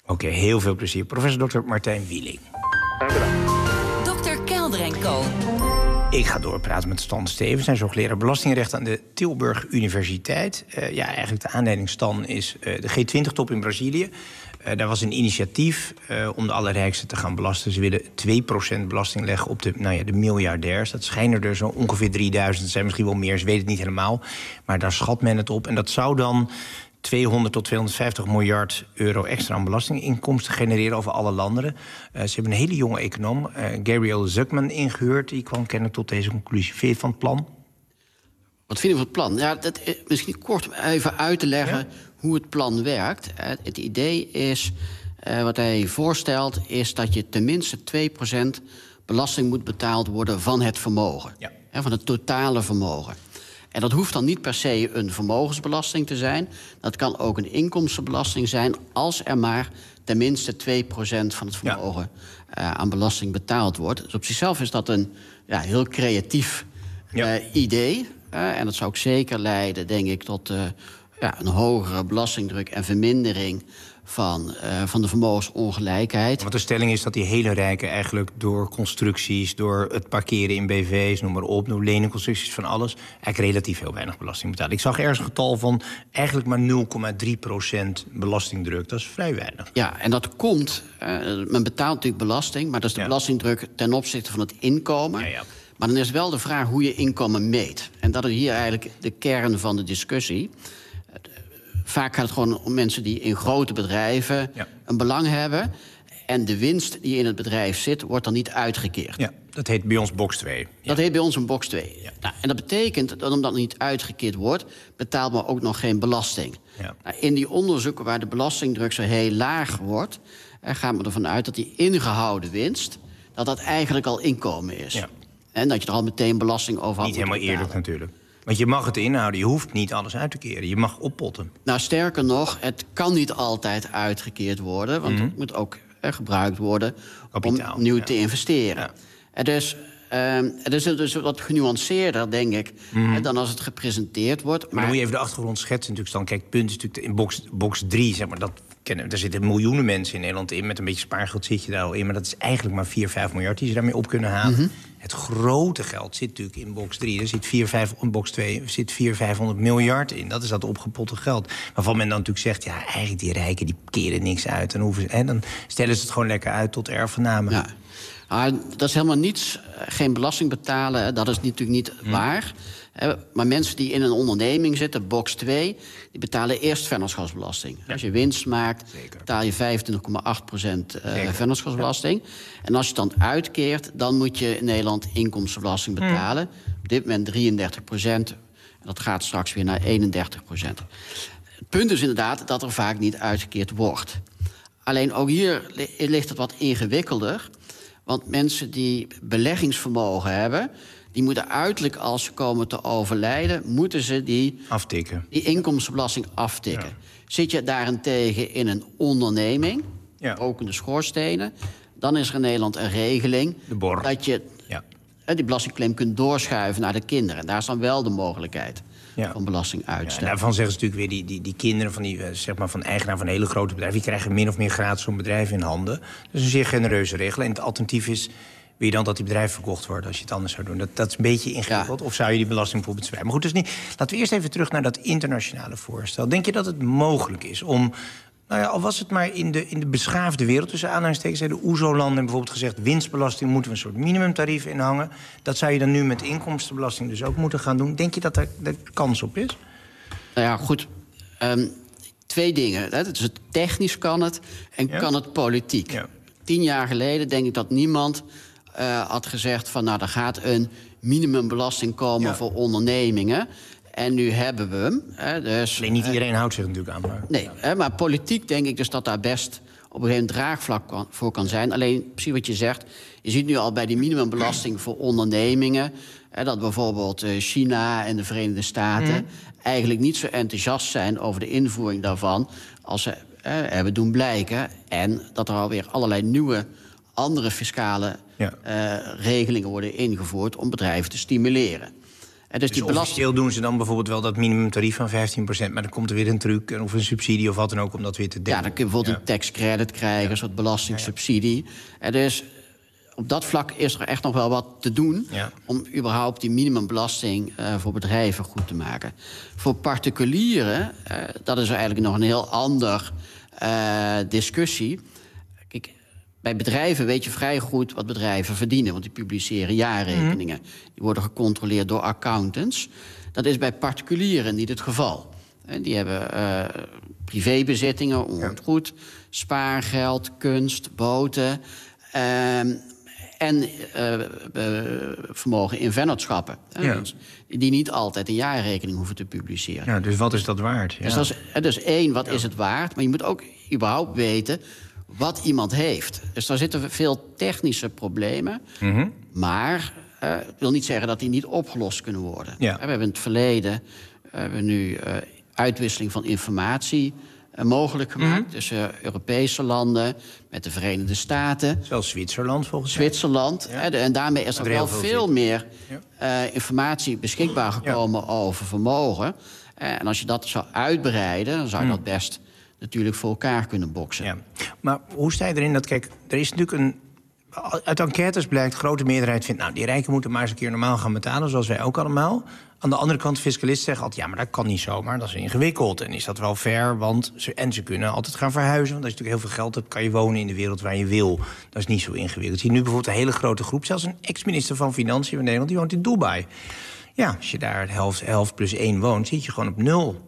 Oké, okay, heel veel plezier. Professor dokter Martijn Wieling. dokter Kelder en Co. Ik ga doorpraten met Stan Stevens. Hij is hoogleraar belastingrecht aan de Tilburg Universiteit. Uh, ja, eigenlijk de aanleiding, Stan, is uh, de G twintig top in Brazilië. Uh, daar was een initiatief uh, om de allerrijksten te gaan belasten. Ze willen twee procent belasting leggen op de, nou ja, de miljardairs. Dat schijnen er zo ongeveer drieduizend. Dat zijn misschien wel meer, ze weten het niet helemaal. Maar daar schat men het op. En dat zou dan tweehonderd tot tweehonderdvijftig miljard euro extra aan belastinginkomsten genereren over alle landen. Uh, ze hebben een hele jonge econoom, uh, Gabriel Zucman, ingehuurd. Die kwam kennelijk tot deze conclusie. Vind je van het plan? Wat vind je van het plan? Ja, dat is misschien kort even uit te leggen, ja, hoe het plan werkt. Het idee is, uh, wat hij voorstelt, is dat je tenminste twee procent belasting moet betaald worden van het vermogen. Ja. Hè, van het totale vermogen. En dat hoeft dan niet per se een vermogensbelasting te zijn. Dat kan ook een inkomstenbelasting zijn, als er maar tenminste twee procent van het vermogen ja. uh, aan belasting betaald wordt. Dus op zichzelf is dat een ja, heel creatief uh, ja. idee. Uh, en dat zou ook zeker leiden, denk ik, tot uh, ja, een hogere belastingdruk en vermindering van, uh, van de vermogensongelijkheid. Want de stelling is dat die hele rijken eigenlijk door constructies, door het parkeren in B V's, noem maar op, door leningconstructies van alles, eigenlijk relatief heel weinig belasting betalen. Ik zag ergens een getal van eigenlijk maar nul komma drie procent belastingdruk. Dat is vrij weinig. Ja, en dat komt, uh, men betaalt natuurlijk belasting, maar dat is de ja. belastingdruk ten opzichte van het inkomen. Ja, ja. Maar dan is wel de vraag hoe je inkomen meet. En dat is hier eigenlijk de kern van de discussie. Vaak gaat het gewoon om mensen die in grote bedrijven ja. een belang hebben. En de winst die in het bedrijf zit, wordt dan niet uitgekeerd. Ja, dat heet bij ons box twee. Ja. Dat heet bij ons een box twee. Ja. Nou, en dat betekent dat omdat het niet uitgekeerd wordt, betaalt men ook nog geen belasting. Ja. Nou, in die onderzoeken waar de belastingdruk zo heel laag wordt, gaat men ervan uit dat die ingehouden winst, dat dat eigenlijk al inkomen is. Ja. En dat je er al meteen belasting over had. Niet helemaal eerlijk natuurlijk. Want je mag het inhouden, je hoeft niet alles uit te keren. Je mag oppotten. Nou, sterker nog, het kan niet altijd uitgekeerd worden. Want mm-hmm. het moet ook eh, gebruikt worden Kapitaal, om nieuw ja. te investeren. Ja. En dus, uh, het is dus wat genuanceerder, denk ik, mm-hmm. eh, dan als het gepresenteerd wordt. Maar, maar dan moet je even de achtergrond schetsen natuurlijk. Dan, kijk, het punt is natuurlijk in box, box drie, zeg maar, dat kennen, daar zitten miljoenen mensen in Nederland in. Met een beetje spaargeld zit je daar al in. Maar dat is eigenlijk maar vier, vijf miljard die ze daarmee op kunnen halen. Mm-hmm. Het grote geld zit natuurlijk in box drie. Er zit vier, vijf, in box twee zit vier, vijfhonderd miljard in. Dat is dat opgepotte geld. Waarvan men dan natuurlijk zegt, ja, eigenlijk die rijken die keren niks uit. En, hoeven, en dan stellen ze het gewoon lekker uit tot erfgename. Ja. Ah, dat is helemaal niets. Geen belasting betalen, dat is natuurlijk niet hmm. waar. Maar mensen die in een onderneming zitten, box twee, die betalen eerst vennootschapsbelasting. Ja. Als je winst maakt, Zeker. betaal je vijfentwintig komma acht procent uh, vennootschapsbelasting. Ja. En als je het dan uitkeert, dan moet je in Nederland inkomstenbelasting betalen. Hmm. Op dit moment drieëndertig procent. En dat gaat straks weer naar eenendertig procent. Het punt is inderdaad dat er vaak niet uitgekeerd wordt. Alleen ook hier ligt het wat ingewikkelder. Want mensen die beleggingsvermogen hebben, die moeten uiterlijk, als ze komen te overlijden, moeten ze die, aftikken. die inkomstenbelasting aftikken. Ja. Zit je daarentegen in een onderneming, ja. ook in de schoorstenen, dan is er in Nederland een regeling de bor. dat je ja. die belastingclaim kunt doorschuiven naar de kinderen. En daar is dan wel de mogelijkheid ja. van belastinguitstel. Ja, daarvan zeggen ze natuurlijk weer, die, die, die kinderen van, die, zeg maar, van eigenaar van hele grote bedrijven, die krijgen min of meer gratis zo'n bedrijf in handen. Dat is een zeer genereuze regel. En het alternatief is, wil je dan dat die bedrijven verkocht worden als je het anders zou doen? Dat, dat is een beetje ingewikkeld. Ja. Of zou je die belasting bijvoorbeeld zwijgen? Maar goed, dus niet. Laten we eerst even terug naar dat internationale voorstel. Denk je dat het mogelijk is om, nou ja, al was het maar in de, in de beschaafde wereld, tussen aanhalingstekens, de O E S O-landen bijvoorbeeld gezegd, winstbelasting moeten we een soort minimumtarief inhangen. Dat zou je dan nu met inkomstenbelasting dus ook moeten gaan doen. Denk je dat er, er kans op is? Nou ja, goed. Um, twee dingen. Hè. Dus het technisch kan het en ja? kan het politiek. Ja. Tien jaar geleden denk ik dat niemand uh, had gezegd van, nou, er gaat een minimumbelasting komen ja. voor ondernemingen. En nu hebben we hem. Hè, dus, Alleen niet iedereen uh, houdt zich natuurlijk aan. Maar, nee, ja. hè, maar politiek denk ik dus dat daar best op een gegeven moment draagvlak kan, voor kan zijn. Alleen, precies wat je zegt, je ziet nu al bij die minimumbelasting voor ondernemingen, hè, dat bijvoorbeeld uh, China en de Verenigde Staten mm. eigenlijk niet zo enthousiast zijn over de invoering daarvan als ze uh, hebben doen blijken. En dat er alweer allerlei nieuwe andere fiscale ja. uh, regelingen worden ingevoerd om bedrijven te stimuleren. En dus dus die belasting... officieel doen ze dan bijvoorbeeld wel dat minimumtarief van vijftien procent... maar dan komt er weer een truc of een subsidie of wat dan ook om dat weer te dekken. Ja, dan kun je bijvoorbeeld ja. een tax credit krijgen, ja. een soort belastingssubsidie. En dus op dat vlak is er echt nog wel wat te doen... Ja. om überhaupt die minimumbelasting uh, voor bedrijven goed te maken. Voor particulieren, uh, dat is eigenlijk nog een heel ander uh, discussie. Kijk, bij bedrijven weet je vrij goed wat bedrijven verdienen... want die publiceren jaarrekeningen. Mm-hmm. Die worden gecontroleerd door accountants. Dat is bij particulieren niet het geval. En die hebben uh, privébezittingen, onroerend ja. spaargeld, kunst, boten... Uh, en uh, uh, vermogen in vennootschappen. Ja. Die niet altijd een jaarrekening hoeven te publiceren. Ja, dus wat is dat waard? Ja. Dus dat is, dus één, wat ja. is het waard? Maar je moet ook überhaupt weten wat iemand heeft. Dus daar zitten veel technische problemen. Mm-hmm. Maar uh, ik wil niet zeggen dat die niet opgelost kunnen worden. Ja. We hebben in het verleden uh, we hebben nu uh, uitwisseling van informatie... mogelijk gemaakt mm-hmm. tussen uh, Europese landen met de Verenigde Staten. Zelfs Zwitserland volgens mij. Zwitserland. Ja. En daarmee is er wel veel, veel meer ja. uh, informatie beschikbaar gekomen ja. over vermogen. Uh, en als je dat zou uitbreiden, dan zou je mm. dat best natuurlijk voor elkaar kunnen boksen. Ja. Maar hoe sta je erin dat, kijk, er is natuurlijk een... Uit enquêtes blijkt, de grote meerderheid vindt... nou, die rijken moeten maar eens een keer normaal gaan betalen... zoals wij ook allemaal. Aan de andere kant, fiscalisten zeggen altijd... ja, maar dat kan niet zomaar, dat is ingewikkeld. En is dat wel fair, want ze, en ze kunnen altijd gaan verhuizen... want als je natuurlijk heel veel geld hebt, kan je wonen in de wereld waar je wil. Dat is niet zo ingewikkeld. Je ziet nu bijvoorbeeld een hele grote groep... zelfs een ex-minister van Financiën van Nederland, die woont in Dubai. Ja, als je daar helft, helft plus één woont, zit je gewoon op nul.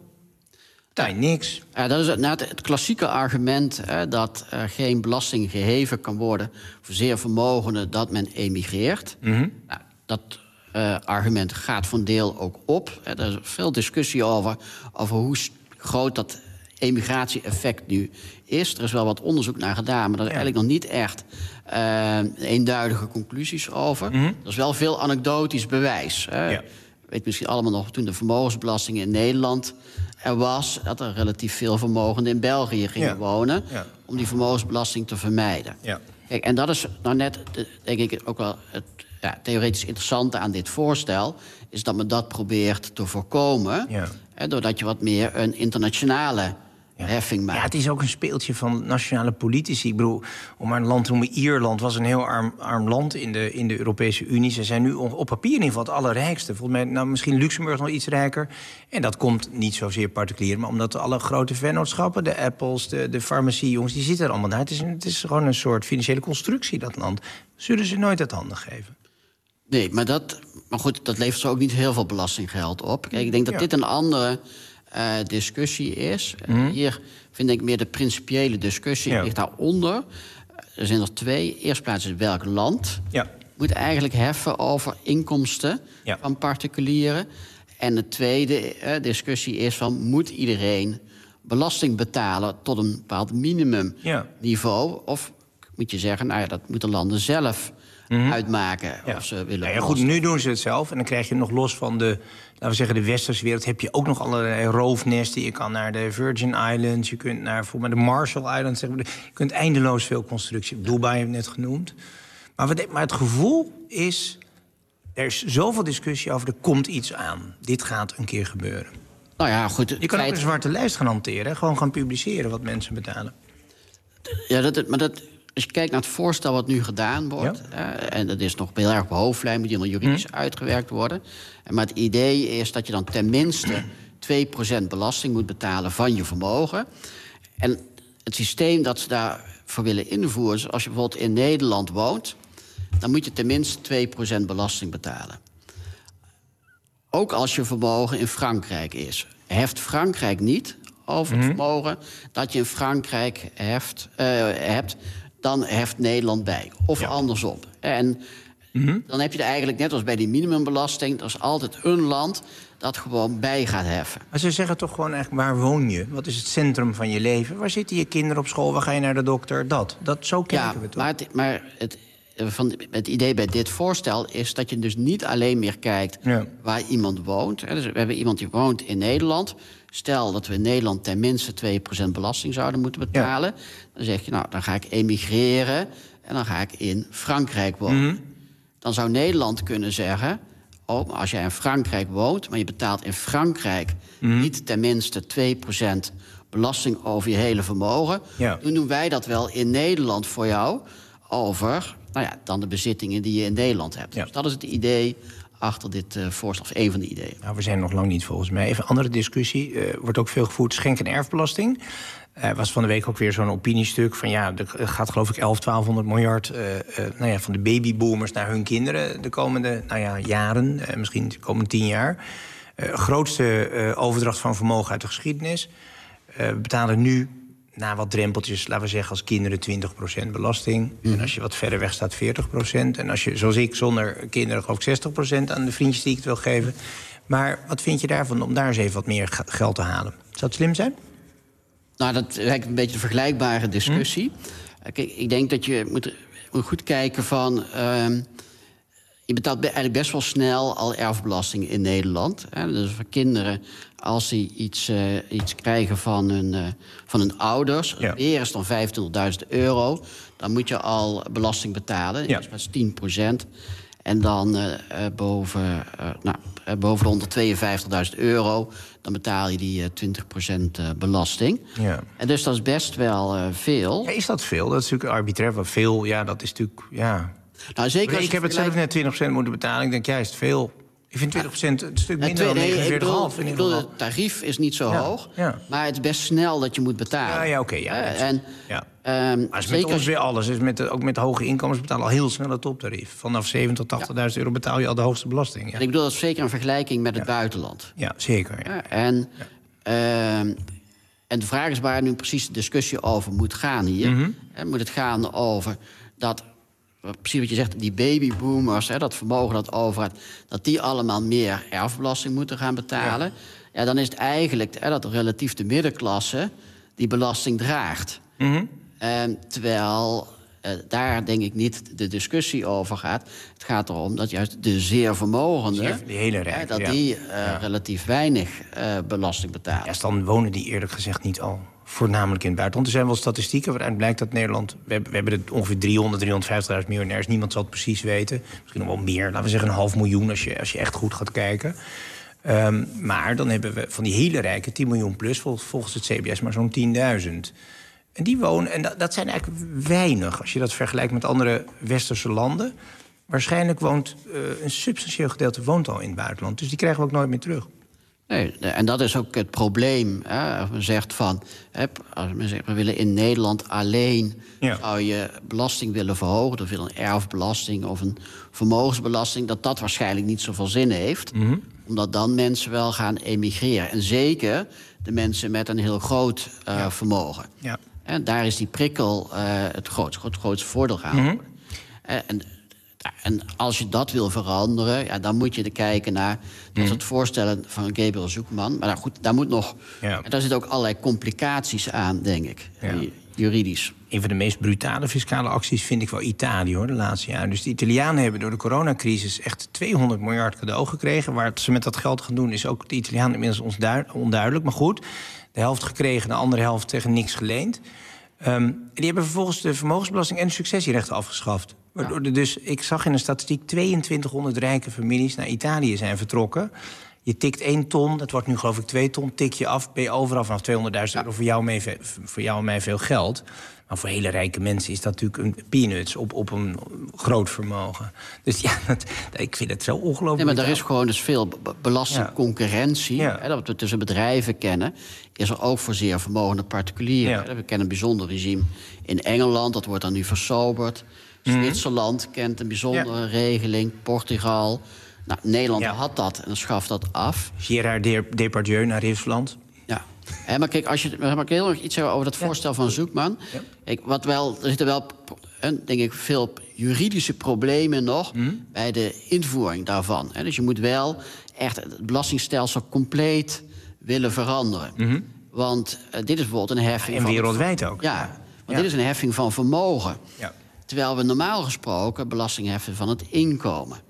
Nee, niks. Ja, dat is het, nou, het klassieke argument hè, dat er geen belasting geheven kan worden... voor zeer vermogenden dat men emigreert. Mm-hmm. Nou, dat uh, argument gaat voor een deel ook op. Er is veel discussie over, over hoe groot dat emigratie-effect nu is. Er is wel wat onderzoek naar gedaan, maar er is ja. eigenlijk nog niet echt uh, eenduidige conclusies over. Mm-hmm. Er is wel veel anekdotisch bewijs. Hè. Ja. Weet misschien allemaal nog, toen de vermogensbelasting in Nederland er was... dat er relatief veel vermogenden in België gingen ja. wonen... Ja. om die vermogensbelasting te vermijden. Ja. Kijk, en dat is nou net, de, denk ik, ook wel het ja, theoretisch interessante aan dit voorstel... is dat men dat probeert te voorkomen... Ja. Hè, doordat je wat meer een internationale... Ja. heffing maakt. Ja, het is ook een speeltje van nationale politici. Ik bedoel, om maar een land te noemen, Ierland was een heel arm, arm land in de, in de Europese Unie. Ze zijn nu op papier in ieder geval het allerrijkste. Volgens mij, nou, misschien Luxemburg nog iets rijker. En dat komt niet zozeer particulier, maar omdat alle grote vennootschappen, de Apples, de, de farmacie, jongens, die zitten er allemaal naar. Het is, het is gewoon een soort financiële constructie, dat land. Zullen ze nooit uit handen geven? Nee, maar dat, maar goed, dat levert ze ook niet heel veel belastinggeld op. Kijk, ik denk dat ja. dit een andere uh, discussie is. Mm-hmm. Uh, hier vind ik meer de principiële discussie ja. ligt daaronder. Er zijn er twee. Eerst plaats is welk land ja. moet eigenlijk heffen over inkomsten ja. van particulieren. En de tweede uh, discussie is van moet iedereen belasting betalen tot een bepaald minimumniveau? Ja. Of moet je zeggen, nou ja, dat moeten landen zelf mm-hmm. uitmaken ja. of ze willen. Nou ja, goed, nu doen ze het zelf en dan krijg je nog los van de, laten we zeggen, de westerse wereld, heb je ook nog allerlei roofnesten. Je kan naar de Virgin Islands, je kunt naar bijvoorbeeld de Marshall Islands, zeg maar. Je kunt eindeloos veel constructie. Dubai heb je net genoemd. Maar, wat, maar het gevoel is, er is zoveel discussie over, er komt iets aan. Dit gaat een keer gebeuren. Nou ja, goed. Je kan feit... ook een zwarte lijst gaan hanteren, gewoon gaan publiceren wat mensen betalen. Ja, dat, maar dat, als je kijkt naar het voorstel wat nu gedaan wordt, ja. uh, en dat is nog heel erg op hoofdlijn, moet die nog juridisch hm. uitgewerkt worden. En maar het idee is dat je dan tenminste twee procent belasting moet betalen van je vermogen. En het systeem dat ze daarvoor willen invoeren, dus als je bijvoorbeeld in Nederland woont, dan moet je tenminste twee procent belasting betalen. Ook als je vermogen in Frankrijk is. Heft Frankrijk niet over het mm-hmm. vermogen dat je in Frankrijk heft, uh, hebt, dan heft Nederland bij. Of ja. andersom. En mm-hmm. dan heb je er eigenlijk, net als bij die minimumbelasting, dat is altijd een land dat gewoon bij gaat heffen. Maar ze zeggen toch gewoon eigenlijk, waar woon je? Wat is het centrum van je leven? Waar zitten je kinderen op school? Waar ga je naar de dokter? Dat, dat zo kijken ja, we toch? Maar het, maar het Van het idee bij dit voorstel is dat je dus niet alleen meer kijkt ja. waar iemand woont. Dus we hebben iemand die woont in Nederland. Stel dat we in Nederland tenminste twee procent belasting zouden moeten betalen. Ja. Dan zeg je, nou, dan ga ik emigreren en dan ga ik in Frankrijk wonen. Mm-hmm. Dan zou Nederland kunnen zeggen, oh, maar als jij in Frankrijk woont, maar je betaalt in Frankrijk Mm. niet tenminste twee procent belasting over je hele vermogen, Ja. dan doen wij dat wel in Nederland voor jou over, nou ja, dan de bezittingen die je in Nederland hebt. Ja. Dus dat is het idee achter dit uh, voorstel, of een van de ideeën. Nou, we zijn nog lang niet volgens mij. Even een andere discussie. Uh, wordt ook veel gevoerd schenk- en erfbelasting. Er uh, was van de week ook weer zo'n opiniestuk van ja, er gaat geloof ik elf, twaalfhonderd miljard uh, uh, nou ja, van de babyboomers naar hun kinderen de komende nou ja, jaren, uh, misschien de komende tien jaar. Uh, grootste uh, overdracht van vermogen uit de geschiedenis. Uh, we betalen nu na wat drempeltjes, laten we zeggen als kinderen twintig procent belasting. Mm. En als je wat verder weg staat veertig procent. En als je, zoals ik, zonder kinderen geloof ik zestig procent aan de vriendjes die ik het wil geven. Maar wat vind je daarvan om daar eens even wat meer geld te halen? Zou het slim zijn? Nou, dat lijkt een beetje een vergelijkbare discussie. Mm. Kijk, ik denk dat je moet, moet goed kijken van Uh, je betaalt eigenlijk best wel snel al erfbelasting in Nederland. Hè. Dus voor kinderen, als ze iets, uh, iets krijgen van hun, uh, van hun ouders, ja. meer is dan vijfentwintigduizend euro, dan moet je al belasting betalen. Ja. Dat is tien procent. En dan uh, boven, uh, nou, uh, boven de honderdtweeënvijftigduizend euro, dan betaal je die uh, twintig procent uh, belasting. Ja. En dus dat is best wel uh, veel. Ja, is dat veel? Dat is natuurlijk arbitrair. Wat veel, ja, dat is natuurlijk, ja. Nou, zeker als ik heb het zelf net twintig procent moeten betalen. Ik denk, ja, is het veel? Ik vind twintig procent een stuk minder dan negenenveertig komma vijf. Ik bedoel, het tarief is niet zo ja, hoog. Ja. Maar het is best snel dat je moet betalen. Ja, ja oké. Okay, ja, uh, en, ja. Um, maar met ons weer alles. Dus met de, ook met de hoge inkomens betalen al heel snel het toptarief. Vanaf zeventigduizend tot tachtigduizend euro betaal je al de hoogste belasting. Ja. En ik bedoel, dat is zeker een vergelijking met het ja. buitenland. Ja, zeker. Ja. Uh, en, ja. uh, en de vraag is waar nu precies de discussie over moet gaan hier. Mm-hmm. Uh, moet het gaan over dat, precies wat je zegt, die babyboomers, hè, dat vermogen dat overgaat, dat die allemaal meer erfbelasting moeten gaan betalen. Ja, ja dan is het eigenlijk hè, dat relatief de middenklasse die belasting draagt. Mm-hmm. Uh, terwijl uh, daar denk ik niet de discussie over gaat. Het gaat erom dat juist de zeer vermogenden, die hele rijke, uh, dat ja. die uh, ja. relatief weinig uh, belasting betalen. Ja, dan wonen die eerlijk gezegd niet al voornamelijk in het buitenland. Er zijn wel statistieken waaruit blijkt dat Nederland, we hebben, we hebben het ongeveer driehonderd, driehonderdvijftigduizend miljonairs. Niemand zal het precies weten. Misschien nog wel meer. Laten we zeggen een half miljoen als je, als je echt goed gaat kijken. Um, maar dan hebben we van die hele rijke tien miljoen plus, volgens het C B S maar zo'n tienduizend. En die wonen, en dat, dat zijn eigenlijk weinig als je dat vergelijkt met andere westerse landen. Waarschijnlijk woont uh, een substantieel gedeelte woont al in het buitenland. Dus die krijgen we ook nooit meer terug. Nee, en dat is ook het probleem. Hè, als men zegt van, hè, als men zegt, we willen in Nederland alleen, ja. zou je belasting willen verhogen, of wil een erfbelasting of een vermogensbelasting, dat dat waarschijnlijk niet zoveel zin heeft. Mm-hmm. Omdat dan mensen wel gaan emigreren. En zeker de mensen met een heel groot uh, ja. vermogen. Ja. En daar is die prikkel uh, het grootste, het grootste voordeel gaan. Mm-hmm. En, en als je dat wil veranderen, ja, dan moet je er kijken naar. Dat is mm-hmm. het voorstellen van Gabriel Zucman. Maar nou goed, daar moet nog. Ja. Daar zitten ook allerlei complicaties aan, denk ik. Ja. Juridisch. Een van de meest brutale fiscale acties vind ik wel Italië, hoor, de laatste jaren. Dus de Italianen hebben door de coronacrisis echt tweehonderd miljard cadeau gekregen. Waar ze met dat geld gaan doen, is ook de Italianen inmiddels onduidelijk. Maar goed, de helft gekregen, de andere helft tegen niks geleend. Um, die hebben vervolgens de vermogensbelasting en de successierechten afgeschaft. Waardoor er dus, ik zag in een statistiek, tweeëntwintighonderd rijke families naar Italië zijn vertrokken. Je tikt één ton, dat wordt nu geloof ik twee ton, tik je af, ben je overal vanaf tweehonderdduizend euro. Voor jou, mee, voor jou en mij veel geld. Maar voor hele rijke mensen is dat natuurlijk een peanuts op, op een groot vermogen. Dus ja, dat, ik vind het zo ongelooflijk. Nee, maar er is gewoon dus veel belastingconcurrentie. Ja. Hè, dat we tussen bedrijven kennen, is er ook voor zeer vermogende particulieren. Ja. We kennen een bijzonder regime in Engeland, dat wordt dan nu versoberd. Mm-hmm. Zwitserland kent een bijzondere ja. regeling, Portugal. Nou, Nederland ja. had dat en dan schaft dat af. Gerard Depardieu naar Rusland. Ja, en maar kijk, als je, mag ik heel nog iets zeggen over dat ja. voorstel van Zucman. Ja. Kijk, wat wel, er zitten wel, denk ik, veel juridische problemen nog mm. bij de invoering daarvan. Dus je moet wel echt het belastingstelsel compleet willen veranderen. Mm-hmm. Want uh, dit is bijvoorbeeld een heffing en van... En wereldwijd ook. Ja, want ja. dit is een heffing van vermogen. Ja. Terwijl we normaal gesproken belasting heffen van het inkomen.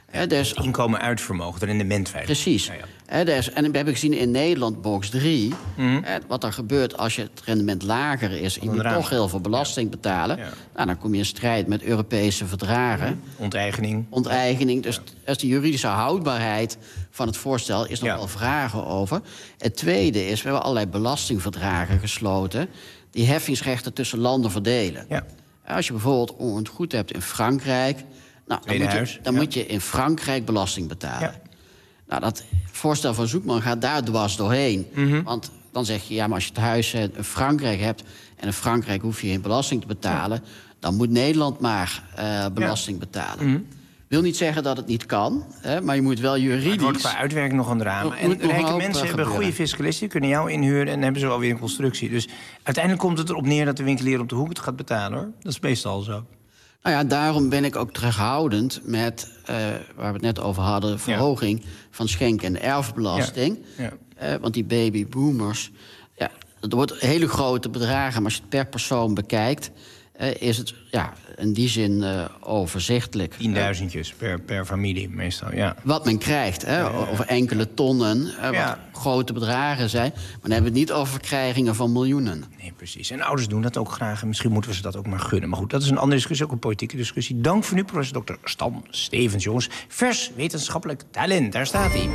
He, dus, inkomen uitvermogen, rendementfeit. Precies. Ja, ja. He, dus, en we hebben gezien in Nederland, box drie... Mm-hmm. he, wat er gebeurt als je het rendement lager is... en je moet toch heel veel belasting ja. betalen... Ja. Nou, dan kom je in strijd met Europese verdragen. Mm-hmm. Onteigening. Onteigening. Dus, ja. dus de juridische houdbaarheid van het voorstel... is nog ja. wel vragen over. Het tweede is, we hebben allerlei belastingverdragen gesloten... die heffingsrechten tussen landen verdelen. Ja. Als je bijvoorbeeld onroerend goed hebt in Frankrijk... Nou, dan, moet je, dan ja. moet je in Frankrijk belasting betalen. Ja. Nou, dat voorstel van Zoekman gaat daar dwars doorheen. Mm-hmm. Want dan zeg je, ja, maar als je het huis in Frankrijk hebt... en in Frankrijk hoef je geen belasting te betalen... Ja. dan moet Nederland maar uh, belasting ja. betalen. Mm-hmm. Wil niet zeggen dat het niet kan, hè, maar je moet wel juridisch... Maar het wordt qua uitwerking nog een drama. En rijke mensen hebben goede fiscalisten, die kunnen jou inhuren... en dan hebben ze wel weer een constructie. Dus uiteindelijk komt het erop neer dat de winkelier op de hoek het gaat betalen, hoor. Dat is meestal zo. Nou ja, daarom ben ik ook terughoudend met, uh, waar we het net over hadden... verhoging ja. van schenk- en erfbelasting. Ja. Ja. Uh, want die babyboomers, ja, dat wordt hele grote bedragen... maar als je het per persoon bekijkt, uh, is het ja, in die zin uh, overzichtelijk. Tienduizendjes per, per familie meestal, ja. Wat men krijgt, hè, ja, ja, ja. over enkele tonnen, uh, wat ja. grote bedragen zijn. Maar dan hebben we het niet over verkrijgingen van miljoenen. Nee, precies. En ouders doen dat ook graag. En misschien moeten we ze dat ook maar gunnen. Maar goed, dat is een andere discussie, ook een politieke discussie. Dank voor nu, professor dokter Stan Stevens, jongens. Vers wetenschappelijk talent, daar staat hij.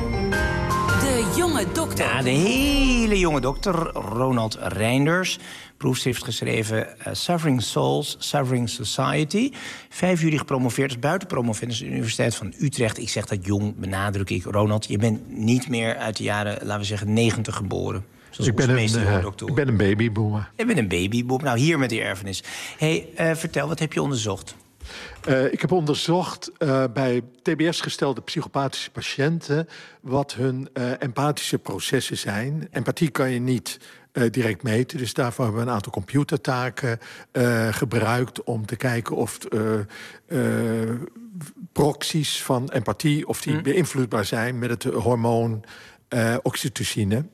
De jonge dokter. Ja, de hele jonge dokter, Ronald Reinders. Proefschrift geschreven uh, Suffering Souls, Suffering Society. Vijf juli gepromoveerd als buitenpromovendus aan de Universiteit van Utrecht. Ik zeg dat jong, benadruk ik. Ronald, je bent niet meer uit de jaren, laten we zeggen, negentig geboren. Ik ben, een, uh, ik ben een babyboomer. Je bent een babyboomer. Nou, hier met die erfenis. Hey, uh, vertel, wat heb je onderzocht? Uh, ik heb onderzocht uh, bij T B S gestelde psychopathische patiënten... wat hun uh, empathische processen zijn. Empathie kan je niet uh, direct meten. Dus daarvoor hebben we een aantal computertaken uh, gebruikt... om te kijken of uh, uh, proxies van empathie... of die hmm. beïnvloedbaar zijn met het hormoon uh, oxytocine...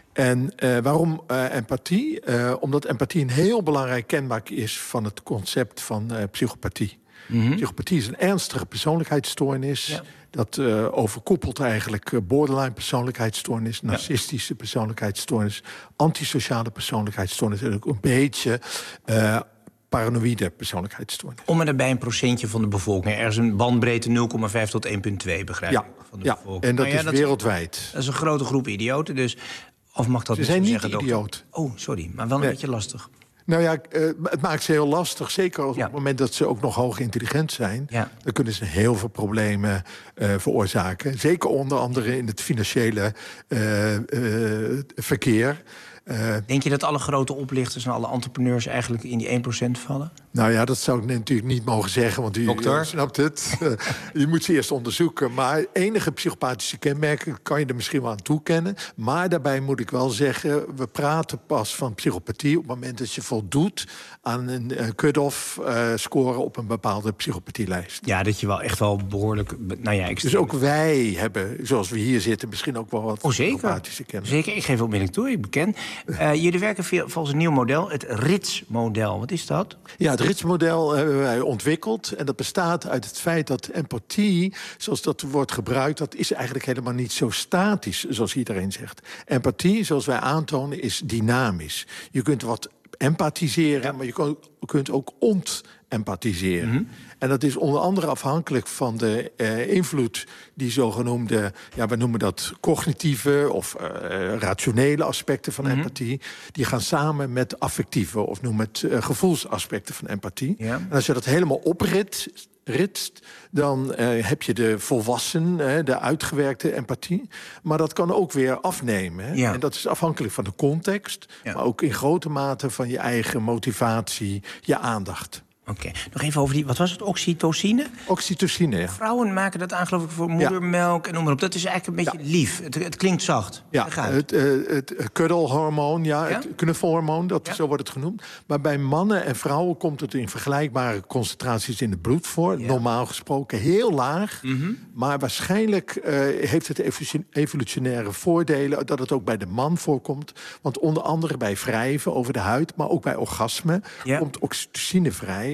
En uh, waarom uh, empathie? Uh, omdat empathie een heel belangrijk kenmerk is... van het concept van uh, psychopathie. Mm-hmm. Psychopathie is een ernstige persoonlijkheidsstoornis. Ja. Dat uh, overkoepelt eigenlijk uh, borderline persoonlijkheidsstoornis... narcistische persoonlijkheidsstoornis... antisociale persoonlijkheidsstoornis... en ook een beetje... Uh, paranoïde persoonlijkheidsstoornis. Om en daarbij een procentje van de bevolking. Er is een bandbreedte nul komma vijf tot één komma twee, begrijp ik. Ja, van de ja. bevolking. En dat nou ja, is dat wereldwijd. Is, dat is een grote groep idioten, dus... Of mag dat ze zijn niet zeggen, idioot. Oh, sorry, maar wel een nee. beetje lastig. Nou ja, uh, het maakt ze heel lastig. Zeker als ja. op het moment dat ze ook nog hoog intelligent zijn. Ja. Dan kunnen ze heel veel problemen uh, veroorzaken. Zeker onder andere in het financiële uh, uh, verkeer. Uh, Denk je dat alle grote oplichters en alle entrepreneurs eigenlijk in die één procent vallen? Nou ja, dat zou ik natuurlijk niet mogen zeggen, want u, u snapt het. uh, je moet ze eerst onderzoeken. Maar enige psychopathische kenmerken kan je er misschien wel aan toekennen. Maar daarbij moet ik wel zeggen, we praten pas van psychopathie... op het moment dat je voldoet aan een uh, cut-off uh, score op een bepaalde psychopathie-lijst. Ja, dat je wel echt wel behoorlijk... Nou ja, dus ook wij hebben, zoals we hier zitten, misschien ook wel wat oh, zeker. psychopathische kenmerken. Zeker, ik geef onmiddellijk toe, ik beken. Uh, jullie werken volgens een nieuw model, het RITS-model. Wat is dat? Ja, het RITS-model hebben wij ontwikkeld. En dat bestaat uit het feit dat empathie, zoals dat wordt gebruikt... dat is eigenlijk helemaal niet zo statisch, zoals iedereen zegt. Empathie, zoals wij aantonen, is dynamisch. Je kunt wat empathiseren, ja. maar je kunt ook ontempathiseren. Mm-hmm. En dat is onder andere afhankelijk van de uh, invloed... die zogenoemde, ja, we noemen dat cognitieve of uh, rationele aspecten van mm-hmm. empathie... die gaan samen met affectieve of noem het uh, gevoelsaspecten van empathie. Ja. En als je dat helemaal oprit... ritst, dan uh, heb je de volwassen, uh, de uitgewerkte empathie. Maar dat kan ook weer afnemen. Hè? Ja. En dat is afhankelijk van de context... Ja. maar ook in grote mate van je eigen motivatie, je aandacht. Oké, okay. Nog even over die, wat was het, oxytocine? Oxytocine, ja. Vrouwen maken dat aan, geloof ik, voor moedermelk en noem maar op. Dat is eigenlijk een beetje ja. lief. Het, het klinkt zacht. Ja, het, uh, het kuddelhormoon, ja, ja, het knuffelhormoon, dat, ja. zo wordt het genoemd. Maar bij mannen en vrouwen komt het in vergelijkbare concentraties in het bloed voor. Ja. Normaal gesproken heel laag. Mm-hmm. Maar waarschijnlijk uh, heeft het evolutionaire voordelen... dat het ook bij de man voorkomt. Want onder andere bij wrijven over de huid... maar ook bij orgasme ja. komt oxytocine vrij...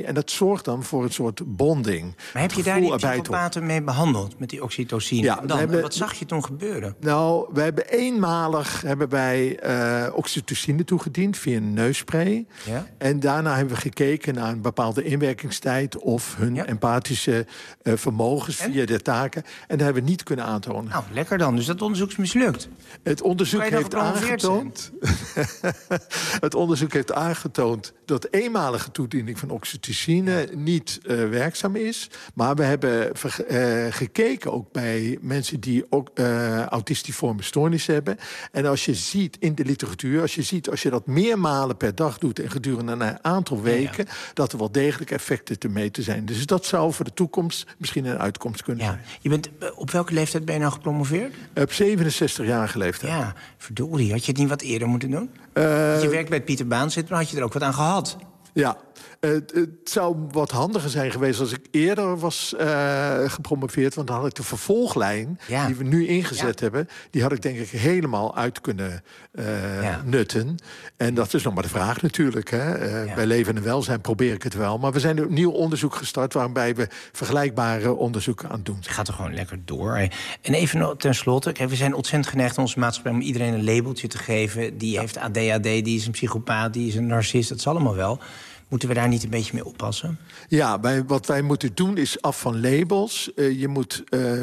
oxytocine. En dat zorgt dan voor een soort bonding. Maar heb je daar die psychopaten mee behandeld, met die oxytocine? Ja, en dan, hebben, wat zag je toen gebeuren? Nou, we hebben eenmalig hebben wij, uh, oxytocine toegediend via een neusspray. Ja? En daarna hebben we gekeken naar een bepaalde inwerkingstijd... of hun ja? empathische uh, vermogens en? via de taken. En dat hebben we niet kunnen aantonen. Nou, lekker dan. Dus dat onderzoek is mislukt. Het onderzoek heeft aangetoond... het onderzoek heeft aangetoond dat eenmalige toediening van oxytocine ja. niet uh, werkzaam is. Maar we hebben ver, uh, gekeken ook bij mensen die ook uh, autistiforme stoornis hebben. En als je ziet in de literatuur, als je ziet als je dat meermalen per dag doet en gedurende een aantal weken, ja, ja. dat er wel degelijk effecten te meten zijn. Dus dat zou voor de toekomst misschien een uitkomst kunnen ja. zijn. Je bent, op welke leeftijd ben je nou gepromoveerd? Op zevenenzestigjarige leeftijd. Ja, verdorie. Had je het niet wat eerder moeten doen? Uh, je werkt bij het Pieter Baan zit, maar had je er ook wat aan gehad? Ja. Uh, het zou wat handiger zijn geweest als ik eerder was uh, gepromoveerd. Want dan had ik de vervolglijn ja. die we nu ingezet ja. hebben... die had ik denk ik helemaal uit kunnen uh, ja. nutten. En dat is nog maar de vraag natuurlijk. Hè. Uh, ja. Bij leven en welzijn probeer ik het wel. Maar we zijn een nieuw onderzoek gestart... waarbij we vergelijkbare onderzoeken aan het doen. Het gaat er gewoon lekker door. Hè. En even ten slotte. Kijk, we zijn ontzettend geneigd in onze maatschappij... om iedereen een labeltje te geven. Die ja. heeft A D H D, die is een psychopaat, die is een narcist. Dat is allemaal wel. Moeten we daar niet een beetje mee oppassen? Ja, wij, wat wij moeten doen is af van labels. Uh, je moet uh,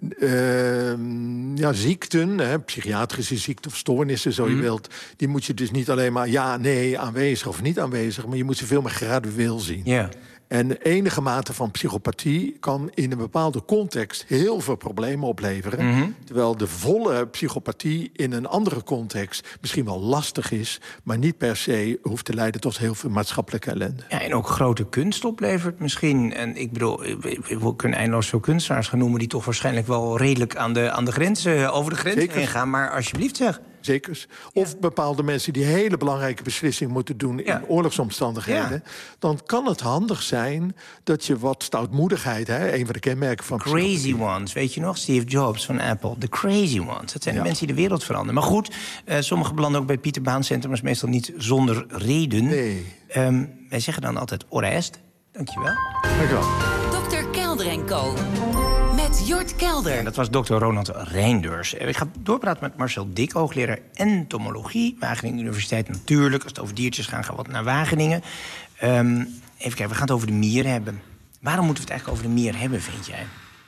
uh, ja, ziekten, hè, psychiatrische ziekten of stoornissen, zo mm. je wilt... die moet je dus niet alleen maar ja, nee, aanwezig of niet aanwezig... maar je moet ze veel meer gradueel zien. Yeah. En enige mate van psychopathie kan in een bepaalde context heel veel problemen opleveren. Mm-hmm. Terwijl de volle psychopathie in een andere context misschien wel lastig is, maar niet per se hoeft te leiden tot heel veel maatschappelijke ellende. Ja, en ook grote kunst oplevert misschien. En ik bedoel, we kunnen eindeloos veel kunstenaars gaan noemen die toch waarschijnlijk wel redelijk aan de, aan de grenzen, over de grens heen gaan. Maar alsjeblieft zeg. Zeker. Of ja. bepaalde mensen die hele belangrijke beslissingen moeten doen... ja. in oorlogsomstandigheden. Ja. Dan kan het handig zijn dat je wat stoutmoedigheid... Hè, een van de kenmerken van crazy ones, weet je nog? Steve Jobs van Apple. De crazy ones. Dat zijn ja. de mensen die de wereld veranderen. Maar goed, uh, sommige belanden ook bij het Pieter Baan Centrum... maar is meestal niet zonder reden. Nee. Um, wij zeggen dan altijd ora est. Dankjewel. Dankjewel. dokter Kelder en Co. Met Jort Kelder. Ja, dat was dokter Ronald Reinders. Ik ga doorpraten met Marcel Dik, hoogleraar entomologie. Wageningen Universiteit natuurlijk. Als het over diertjes gaat, gaan we wat naar Wageningen. Um, even kijken, we gaan het over de mier hebben. Waarom moeten we het eigenlijk over de mier hebben, vind jij?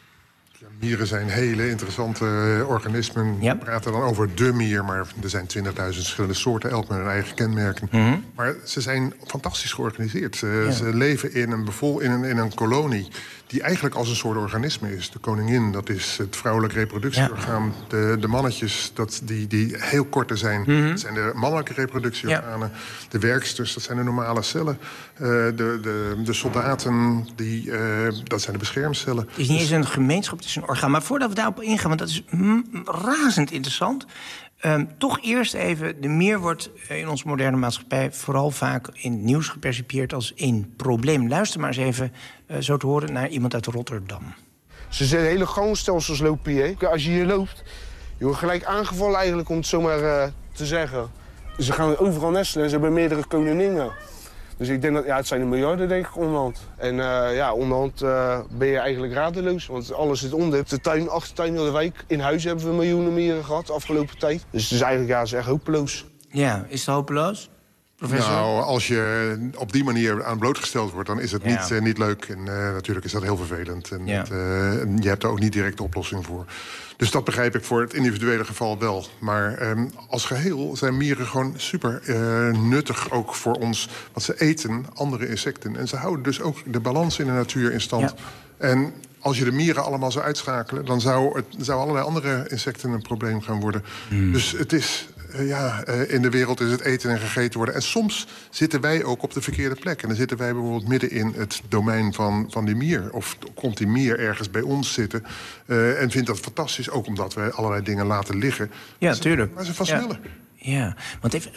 Ja, mieren zijn hele interessante organismen. Ja. We praten dan over de mier, maar er zijn twintigduizend verschillende soorten, elk met hun eigen kenmerken. Mm-hmm. Maar ze zijn fantastisch georganiseerd. Ze, ja. ze leven in een, bevol, in, een, in een kolonie die eigenlijk als een soort organisme is. De koningin, dat is het vrouwelijk reproductieorgaan. Ja. De, de mannetjes, dat die, die heel korte zijn, mm-hmm. dat zijn de mannelijke reproductieorganen. Ja. De werksters, dat zijn de normale cellen. Uh, de, de, de soldaten, die, uh, dat zijn de beschermcellen. Het is niet eens een gemeenschap, het is een orgaan. Maar voordat we daarop ingaan, want dat is mm, razend interessant... Um, toch eerst even, de mier wordt in onze moderne maatschappij... vooral vaak in het nieuws gepercipieerd als een probleem. Luister maar eens even uh, zo te horen naar iemand uit Rotterdam. Ze zijn hele gangstelsels lopen hier. Hè? Als je hier loopt, je wordt gelijk aangevallen eigenlijk, om het zo maar uh, te zeggen. Ze gaan overal nestelen en ze hebben meerdere koninginnen. Dus ik denk dat, ja, het zijn een miljarden, denk ik, onderhand. En uh, ja, onderhand uh, ben je eigenlijk radeloos, want alles zit onder. De tuin, achtertuin van de wijk, in huis hebben we miljoenen mieren gehad de afgelopen tijd. Dus het is eigenlijk, ja, het is echt hopeloos. Ja, is het hopeloos? Professor? Nou, als je op die manier aan blootgesteld wordt, dan is het ja. niet, uh, niet leuk. En uh, natuurlijk is dat heel vervelend. En, ja. het, uh, en je hebt er ook niet direct de oplossing voor. Dus dat begrijp ik voor het individuele geval wel. Maar um, als geheel zijn mieren gewoon super uh, nuttig ook voor ons. Want ze eten andere insecten. En ze houden dus ook de balans in de natuur in stand. Ja. En als je de mieren allemaal zou uitschakelen, dan zou, het, zou allerlei andere insecten een probleem gaan worden. Mm. Dus het is... Uh, ja, uh, in de wereld is het eten en gegeten worden. En soms zitten wij ook op de verkeerde plek. En dan zitten wij bijvoorbeeld midden in het domein van, van die mier. Of komt die mier ergens bij ons zitten. Uh, en vindt dat fantastisch, ook omdat wij allerlei dingen laten liggen. Ja, tuurlijk. Maar ze versnellen. Ja. Ja, want even,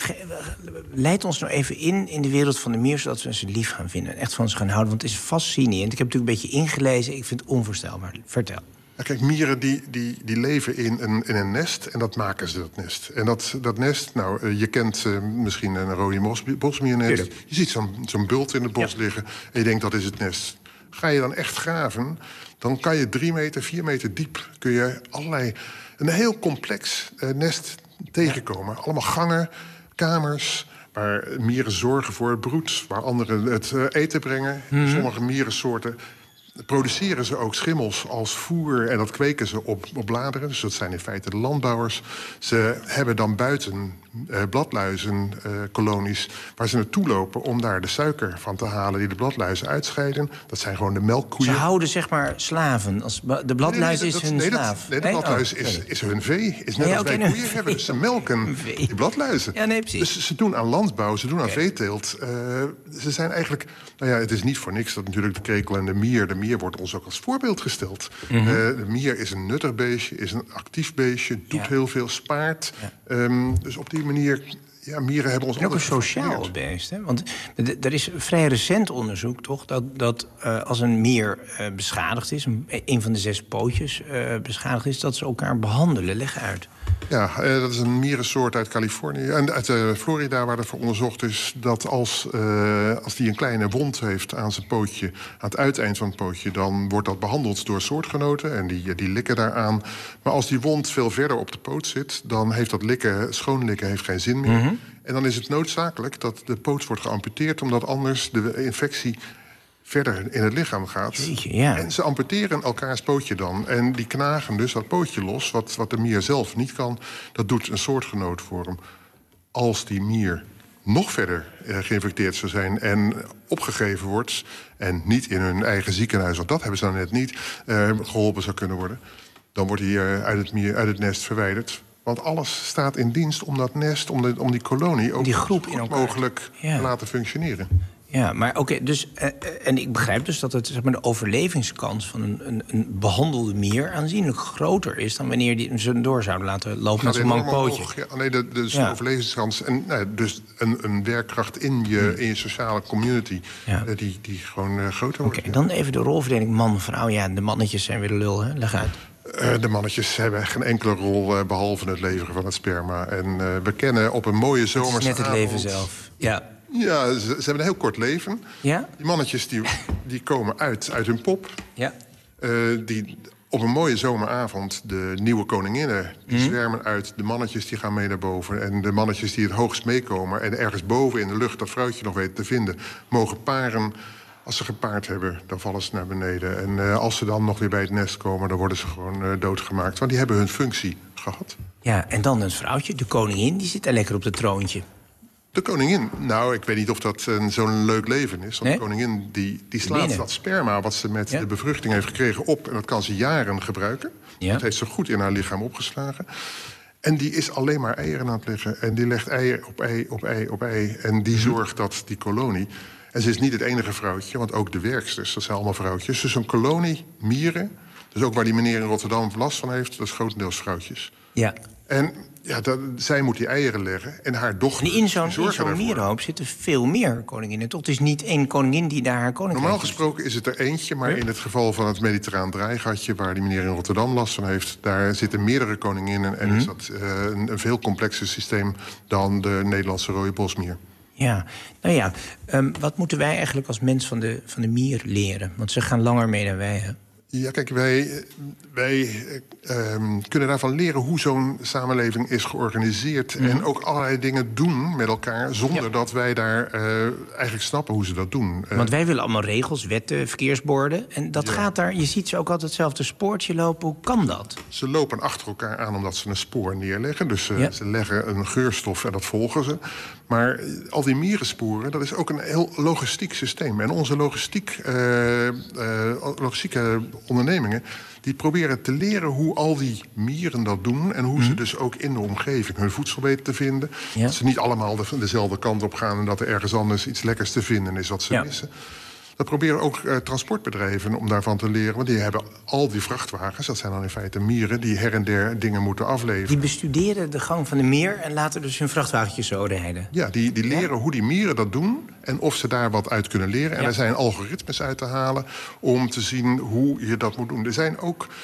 leid ons nou even in in de wereld van de mier, zodat we ze lief gaan vinden. En echt van ze gaan houden, want het is fascinerend. Ik heb natuurlijk een beetje ingelezen. Ik vind het onvoorstelbaar. Vertel. Kijk, mieren die, die, die leven in een, in een nest en dat maken ze, dat nest. En dat, dat nest, nou, je kent uh, misschien een rode bos, bosmiernest. Je ziet zo'n zo'n bult in het bos ja. liggen en je denkt dat is het nest. Ga je dan echt graven, dan kan je drie meter, vier meter diep... kun je allerlei, een heel complex uh, nest tegenkomen. Allemaal gangen, kamers... waar mieren zorgen voor het broed, waar anderen het uh, eten brengen. Mm-hmm. Sommige mierensoorten produceren ze ook schimmels als voer... en dat kweken ze op, op bladeren. Dus dat zijn in feite de landbouwers. Ze hebben dan buiten uh, bladluizenkolonies... Uh, waar ze naartoe lopen om daar de suiker van te halen... die de bladluizen uitscheiden. Dat zijn gewoon de melkkoeien. Ze houden zeg maar slaven. Als de bladluis nee, nee, is dat, hun nee, slaaf. Dat, nee, de bladluis oh, is, is hun vee. Is net nee, als wij okay, koeien hebben. Dus ze melken die bladluizen. Ja, nee, precies. Dus ze doen aan landbouw, ze doen aan okay. veeteelt. Uh, ze zijn eigenlijk... Nou ja, het is niet voor niks dat natuurlijk de krekel en de mier... de mier wordt ons ook als voorbeeld gesteld. Mm-hmm. uh, de mier is een nuttig beestje, is een actief beestje... doet ja. heel veel, spaart. Ja. Um, dus op die manier... Ja, mieren hebben ons en ook een sociaal beest. Hè? Want er is vrij recent onderzoek, toch... dat, dat uh, als een mier uh, beschadigd is... Een, een van de zes pootjes uh, beschadigd is... dat ze elkaar behandelen. Leg uit. Ja, uh, dat is een mierensoort uit Californië. En uit uh, Florida, waar er voor onderzocht is... dat als, uh, als die een kleine wond heeft aan zijn pootje... aan het uiteind van het pootje... dan wordt dat behandeld door soortgenoten. En die, die likken daaraan. Maar als die wond veel verder op de poot zit... dan heeft dat likken, schoonlikken heeft geen zin meer... Mm-hmm. En dan is het noodzakelijk dat de poot wordt geamputeerd... omdat anders de infectie verder in het lichaam gaat. Jeetje, ja. En ze amputeren elkaars pootje dan. En die knagen dus dat pootje los, wat, wat de mier zelf niet kan. Dat doet een soortgenoot voor hem. Als die mier nog verder uh, geïnfecteerd zou zijn... en opgegeven wordt en niet in hun eigen ziekenhuis... want dat hebben ze dan net niet, uh, geholpen zou kunnen worden... dan wordt hij uh, uit, het mier, uit het nest verwijderd... Want alles staat in dienst om dat nest, om, de, om die kolonie... ook die groep in elkaar mogelijk ja. te laten functioneren. Ja, maar oké, okay, dus uh, en ik begrijp dus dat het, zeg maar, de overlevingskans van een, een, een behandelde mier aanzienlijk groter is dan wanneer die ze door zouden laten lopen met zo'n mank pootje. Ja, nee, de, dus ja. de overlevingskans en nou, dus een, een werkkracht in je, hmm. in je sociale community ja. uh, die, die gewoon uh, groter wordt. Oké, okay, ja. Dan even de rolverdeling man-vrouw. Ja, de mannetjes zijn weer de lul, hè? Leg uit. Uh, de mannetjes hebben geen enkele rol uh, behalve het leveren van het sperma. En uh, we kennen op een mooie zomerse avond... Het is net het leven zelf, ja. Ja, ze, ze hebben een heel kort leven. Ja? Die mannetjes die, die komen uit, uit hun pop. Ja. Uh, die op een mooie zomeravond, de nieuwe koninginnen... die mm. zwermen uit, de mannetjes die gaan mee naar boven... en de mannetjes die het hoogst meekomen... en ergens boven in de lucht dat vrouwtje nog weten te vinden... mogen paren... Als ze gepaard hebben, dan vallen ze naar beneden. En uh, als ze dan nog weer bij het nest komen... dan worden ze gewoon uh, doodgemaakt. Want die hebben hun functie gehad. Ja, en dan een vrouwtje, de koningin, die zit daar lekker op het troontje. De koningin? Nou, ik weet niet of dat uh, zo'n leuk leven is. Want nee? de koningin die, die slaat Binnen. dat sperma... wat ze met ja? de bevruchting heeft gekregen op... en dat kan ze jaren gebruiken. Ja? Dat heeft ze goed in haar lichaam opgeslagen. En die is alleen maar eieren aan het leggen. En die legt eier op ei, op ei, op ei. En die mm-hmm. zorgt dat die kolonie... En ze is niet het enige vrouwtje, want ook de werksters, dat zijn allemaal vrouwtjes. Dus een kolonie mieren, dus ook waar die meneer in Rotterdam last van heeft... dat is grotendeels vrouwtjes. Ja. En ja, dat, zij moet die eieren leggen en haar dochter... En in zo'n zo mierenhoop zitten veel meer koninginnen, toch? Het is niet één koningin die daar haar koninkrijk Normaal gesproken is het er eentje, maar ja? in het geval van het mediterraan draaigatje... waar die meneer in Rotterdam last van heeft... daar zitten meerdere koninginnen en mm-hmm. is dat uh, een, een veel complexer systeem... dan de Nederlandse rode bosmier. Ja, nou ja, um, wat moeten wij eigenlijk als mens van de, van de mier leren? Want ze gaan langer mee dan wij, hè? Ja, kijk, wij, wij um, kunnen daarvan leren hoe zo'n samenleving is georganiseerd... Mm-hmm. en ook allerlei dingen doen met elkaar... zonder ja. dat wij daar uh, eigenlijk snappen hoe ze dat doen. Want wij willen allemaal regels, wetten, verkeersborden. En dat ja. gaat daar, je ziet ze ook altijd hetzelfde spoortje lopen. Hoe kan dat? Ze lopen achter elkaar aan omdat ze een spoor neerleggen. Dus uh, ja. ze leggen een geurstof en dat volgen ze. Maar al die mierensporen, dat is ook een heel logistiek systeem. En onze logistiek, uh, uh, logistieke ondernemingen... die proberen te leren hoe al die mieren dat doen... en hoe mm. ze dus ook in de omgeving hun voedsel weten te vinden. Ja. Dat ze niet allemaal de, dezelfde kant op gaan... en dat er ergens anders iets lekkers te vinden is wat ze ja. missen. Dat proberen ook uh, transportbedrijven om daarvan te leren. Want die hebben al die vrachtwagens, dat zijn dan in feite mieren... die her en der dingen moeten afleveren. Die bestuderen de gang van de mier en laten dus hun vrachtwagentjes zo rijden. Ja, die, die leren ja? hoe die mieren dat doen en of ze daar wat uit kunnen leren. En ja. er zijn algoritmes uit te halen om te zien hoe je dat moet doen. Er zijn ook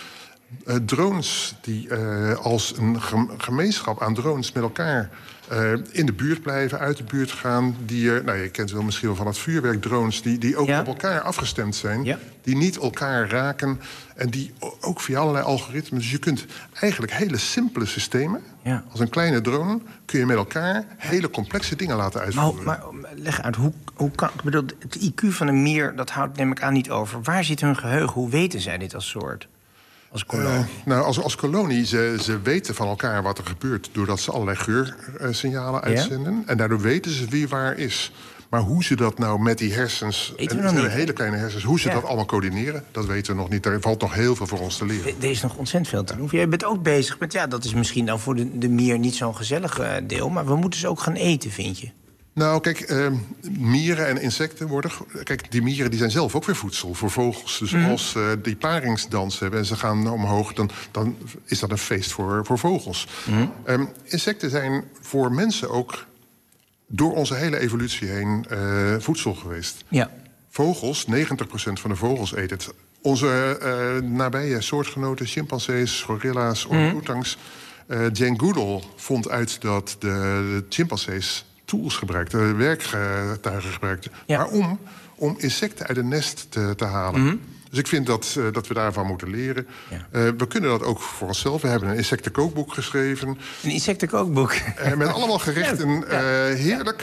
Uh, drones die uh, als een gemeenschap aan drones met elkaar uh, in de buurt blijven, uit de buurt gaan. Die, uh, nou, je kent wel misschien wel van het vuurwerkdrones, die, die ook ja. op elkaar afgestemd zijn. Ja. Die niet elkaar raken en die ook via allerlei algoritmes. Dus je kunt eigenlijk hele simpele systemen, ja. als een kleine drone, kun je met elkaar hele complexe dingen laten uitvoeren. Maar, maar leg uit, hoe, hoe kan, ik bedoel, het I Q van een mier, dat houdt neem ik aan niet over. Waar zit hun geheugen? Hoe weten zij dit als soort? Als kolonie? Uh, nou, als, als kolonie, ze, ze weten van elkaar wat er gebeurt doordat ze allerlei geursignalen uitzenden. Ja? En daardoor weten ze wie waar is. Maar hoe ze dat nou met die hersens, en het zijn hele kleine hersens, hoe ze ja. dat allemaal coördineren, dat weten we nog niet. Er valt nog heel veel voor ons te leren. Er is nog ontzettend veel te doen. Jij bent ook bezig met, ja, dat is misschien dan voor de, de mier niet zo'n gezellig uh, deel, maar we moeten ze ook gaan eten, vind je? Nou, kijk, uh, mieren en insecten worden... Kijk, die mieren die zijn zelf ook weer voedsel voor vogels. Dus mm. als uh, die paringsdans hebben en ze gaan omhoog, dan, dan is dat een feest voor, voor vogels. Mm. Um, insecten zijn voor mensen ook door onze hele evolutie heen uh, voedsel geweest. Ja. Vogels, negentig procent van de vogels eet het. Onze uh, nabije soortgenoten, chimpansees, gorilla's, orang-oetangs... Uh, Jane Goodall vond uit dat de, de chimpansees tools gebruikten, werktuigen gebruikten. Ja. Waarom? Om insecten uit een nest te, te halen. Mm-hmm. Dus ik vind dat, uh, dat we daarvan moeten leren. Ja. Uh, we kunnen dat ook voor onszelf. We hebben een insectenkookboek geschreven. Een insectenkookboek? Uh, met allemaal gerechten. Uh, heerlijk.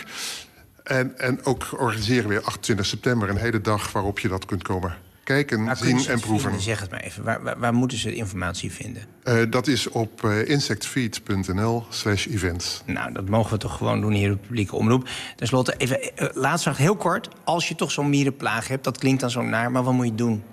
En, en ook organiseren we achtentwintig september een hele dag waarop je dat kunt komen kijken, maar zien en proeven. Vinden? Zeg het maar even. Waar, waar, waar moeten ze de informatie vinden? Uh, dat is op uh, insectfeed.nl slash events. Nou, dat mogen we toch gewoon doen hier op de publieke omroep. Ten slotte, even uh, laatst nog heel kort. Als je toch zo'n mierenplaag hebt, dat klinkt dan zo naar, maar wat moet je doen?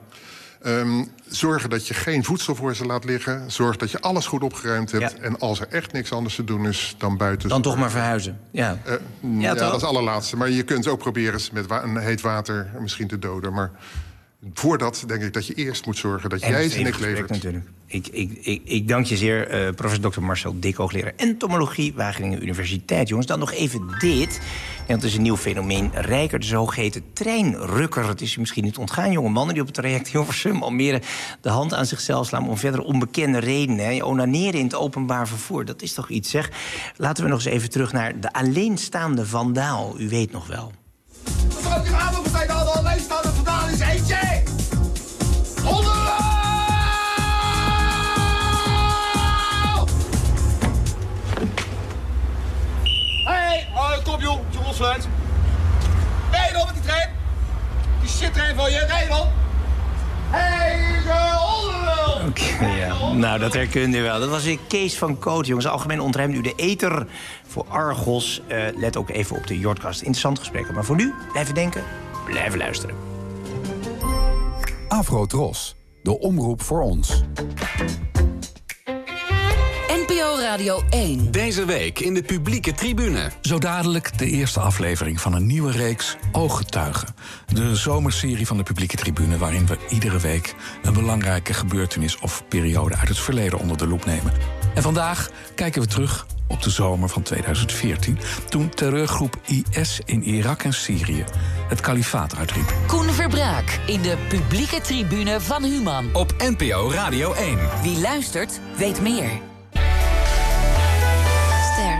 Um, zorgen dat je geen voedsel voor ze laat liggen. Zorg dat je alles goed opgeruimd hebt. Ja. En als er echt niks anders te doen is dan buiten... Dan toch maar verhuizen. Ja, uh, ja, ja dat is het allerlaatste. Maar je kunt ook proberen met wa- een heet water misschien te doden. Maar voordat denk ik dat je eerst moet zorgen dat en jij ze niks levert. Natuurlijk. Ik, ik, ik, ik dank je zeer, uh, professor dokter Marcel Dik, hoogleraar entomologie, Wageningen Universiteit. Jongens, dan nog even dit. En het is een nieuw fenomeen. Rijker, de zogeheten treinrukker. Het is je misschien niet ontgaan, jonge mannen die op het traject Hilversum Almere de hand aan zichzelf slaan om verder onbekende redenen. Hè. Onaneren in het openbaar vervoer, dat is toch iets, zeg. Laten we nog eens even terug naar de alleenstaande vandaal. U weet nog wel. Mevrouw, die gaan we meteen al de alleenstaande vandaal is eentje! Onder! Hey, oh, kom joh, je losluit. Rijden op met die trein. Die shittrein van je, rijden op. Hey, onder! Oké, okay, ja. Nou, dat herkende u wel. Dat was weer Kees van Koot, jongens. Algemeen ontruimt u de ether voor Argos. Uh, let ook even op de Jordkast. Interessant gesprek. Maar voor nu, blijven denken, blijven luisteren. Afro-Tros, de omroep voor ons. N P O Radio één. Deze week in de publieke tribune. Zo dadelijk de eerste aflevering van een nieuwe reeks Ooggetuigen. De zomerserie van de publieke tribune waarin we iedere week een belangrijke gebeurtenis of periode uit het verleden onder de loep nemen. En vandaag kijken we terug op de zomer van tweeduizend veertien... toen terreurgroep I S in Irak en Syrië het kalifaat uitriep. Koen Verbraak in de publieke tribune van Human. Op N P O Radio één. Wie luistert, weet meer. Ster.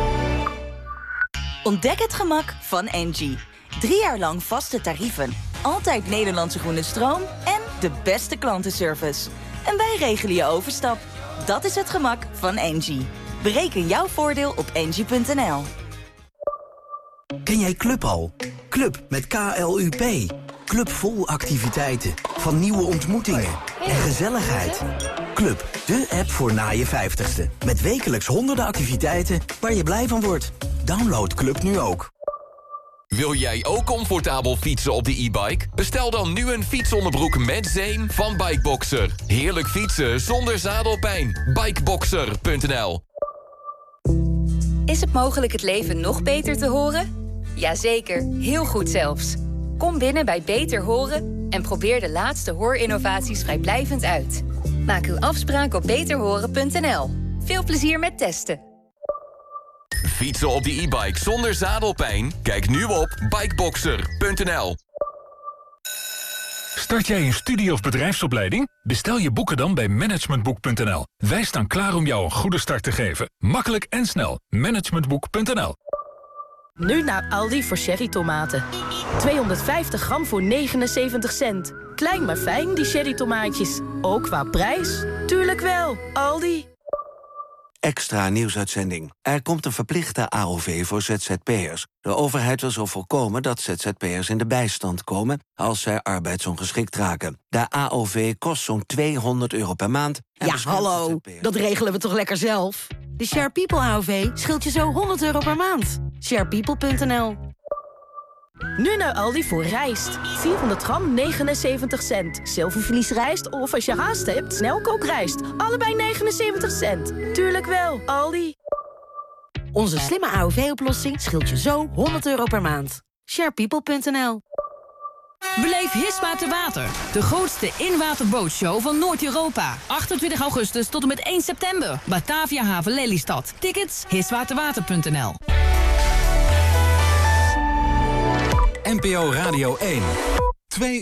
Ontdek het gemak van Engie. Drie jaar lang vaste tarieven, altijd Nederlandse groene stroom en de beste klantenservice. En wij regelen je overstap. Dat is het gemak van Engie. Bereken jouw voordeel op engie punt n l. Ken jij Club al? Club met K L U P. Club vol activiteiten, van nieuwe ontmoetingen en gezelligheid. Club, de app voor na je vijftigste. Met wekelijks honderden activiteiten waar je blij van wordt. Download Club nu ook. Wil jij ook comfortabel fietsen op de e-bike? Bestel dan nu een fietsonderbroek met zeem van Bikeboxer. Heerlijk fietsen zonder zadelpijn. Bikeboxer punt n l. Is het mogelijk het leven nog beter te horen? Jazeker, heel goed zelfs. Kom binnen bij Beter Horen en probeer de laatste hoorinnovaties vrijblijvend uit. Maak uw afspraak op beter horen punt n l. Veel plezier met testen. Fietsen op de e-bike zonder zadelpijn? Kijk nu op bikeboxer punt n l. Start jij een studie- of bedrijfsopleiding? Bestel je boeken dan bij managementboek punt n l. Wij staan klaar om jou een goede start te geven. Makkelijk en snel. managementboek punt n l. Nu naar Aldi voor cherrytomaten. tweehonderdvijftig gram voor negenenzeventig cent. Klein maar fijn, die cherrytomaatjes. Ook qua prijs. Tuurlijk wel, Aldi. Extra nieuwsuitzending. Er komt een verplichte A O V voor Z Z P'ers. De overheid wil zo voorkomen dat Z Z P'ers in de bijstand komen als zij arbeidsongeschikt raken. De A O V kost zo'n tweehonderd euro per maand. Ja, hallo, dat regelen we toch lekker zelf? De Share People A O V scheelt je zo honderd euro per maand. share people punt n l. Nu naar Aldi voor rijst. vierhonderd gram, negenenzeventig cent. Zilvervliesrijst of als je haast hebt, snelkookrijst. Allebei negenenzeventig cent. Tuurlijk wel, Aldi. Onze slimme A O V-oplossing scheelt je zo honderd euro per maand. share people punt n l. Beleef Hisma te Water, de grootste inwaterbootshow van Noord-Europa. achtentwintig augustus tot en met één september. Batavia Haven Lelystad. Tickets hiswaterwater punt n l. N P O Radio één. Twee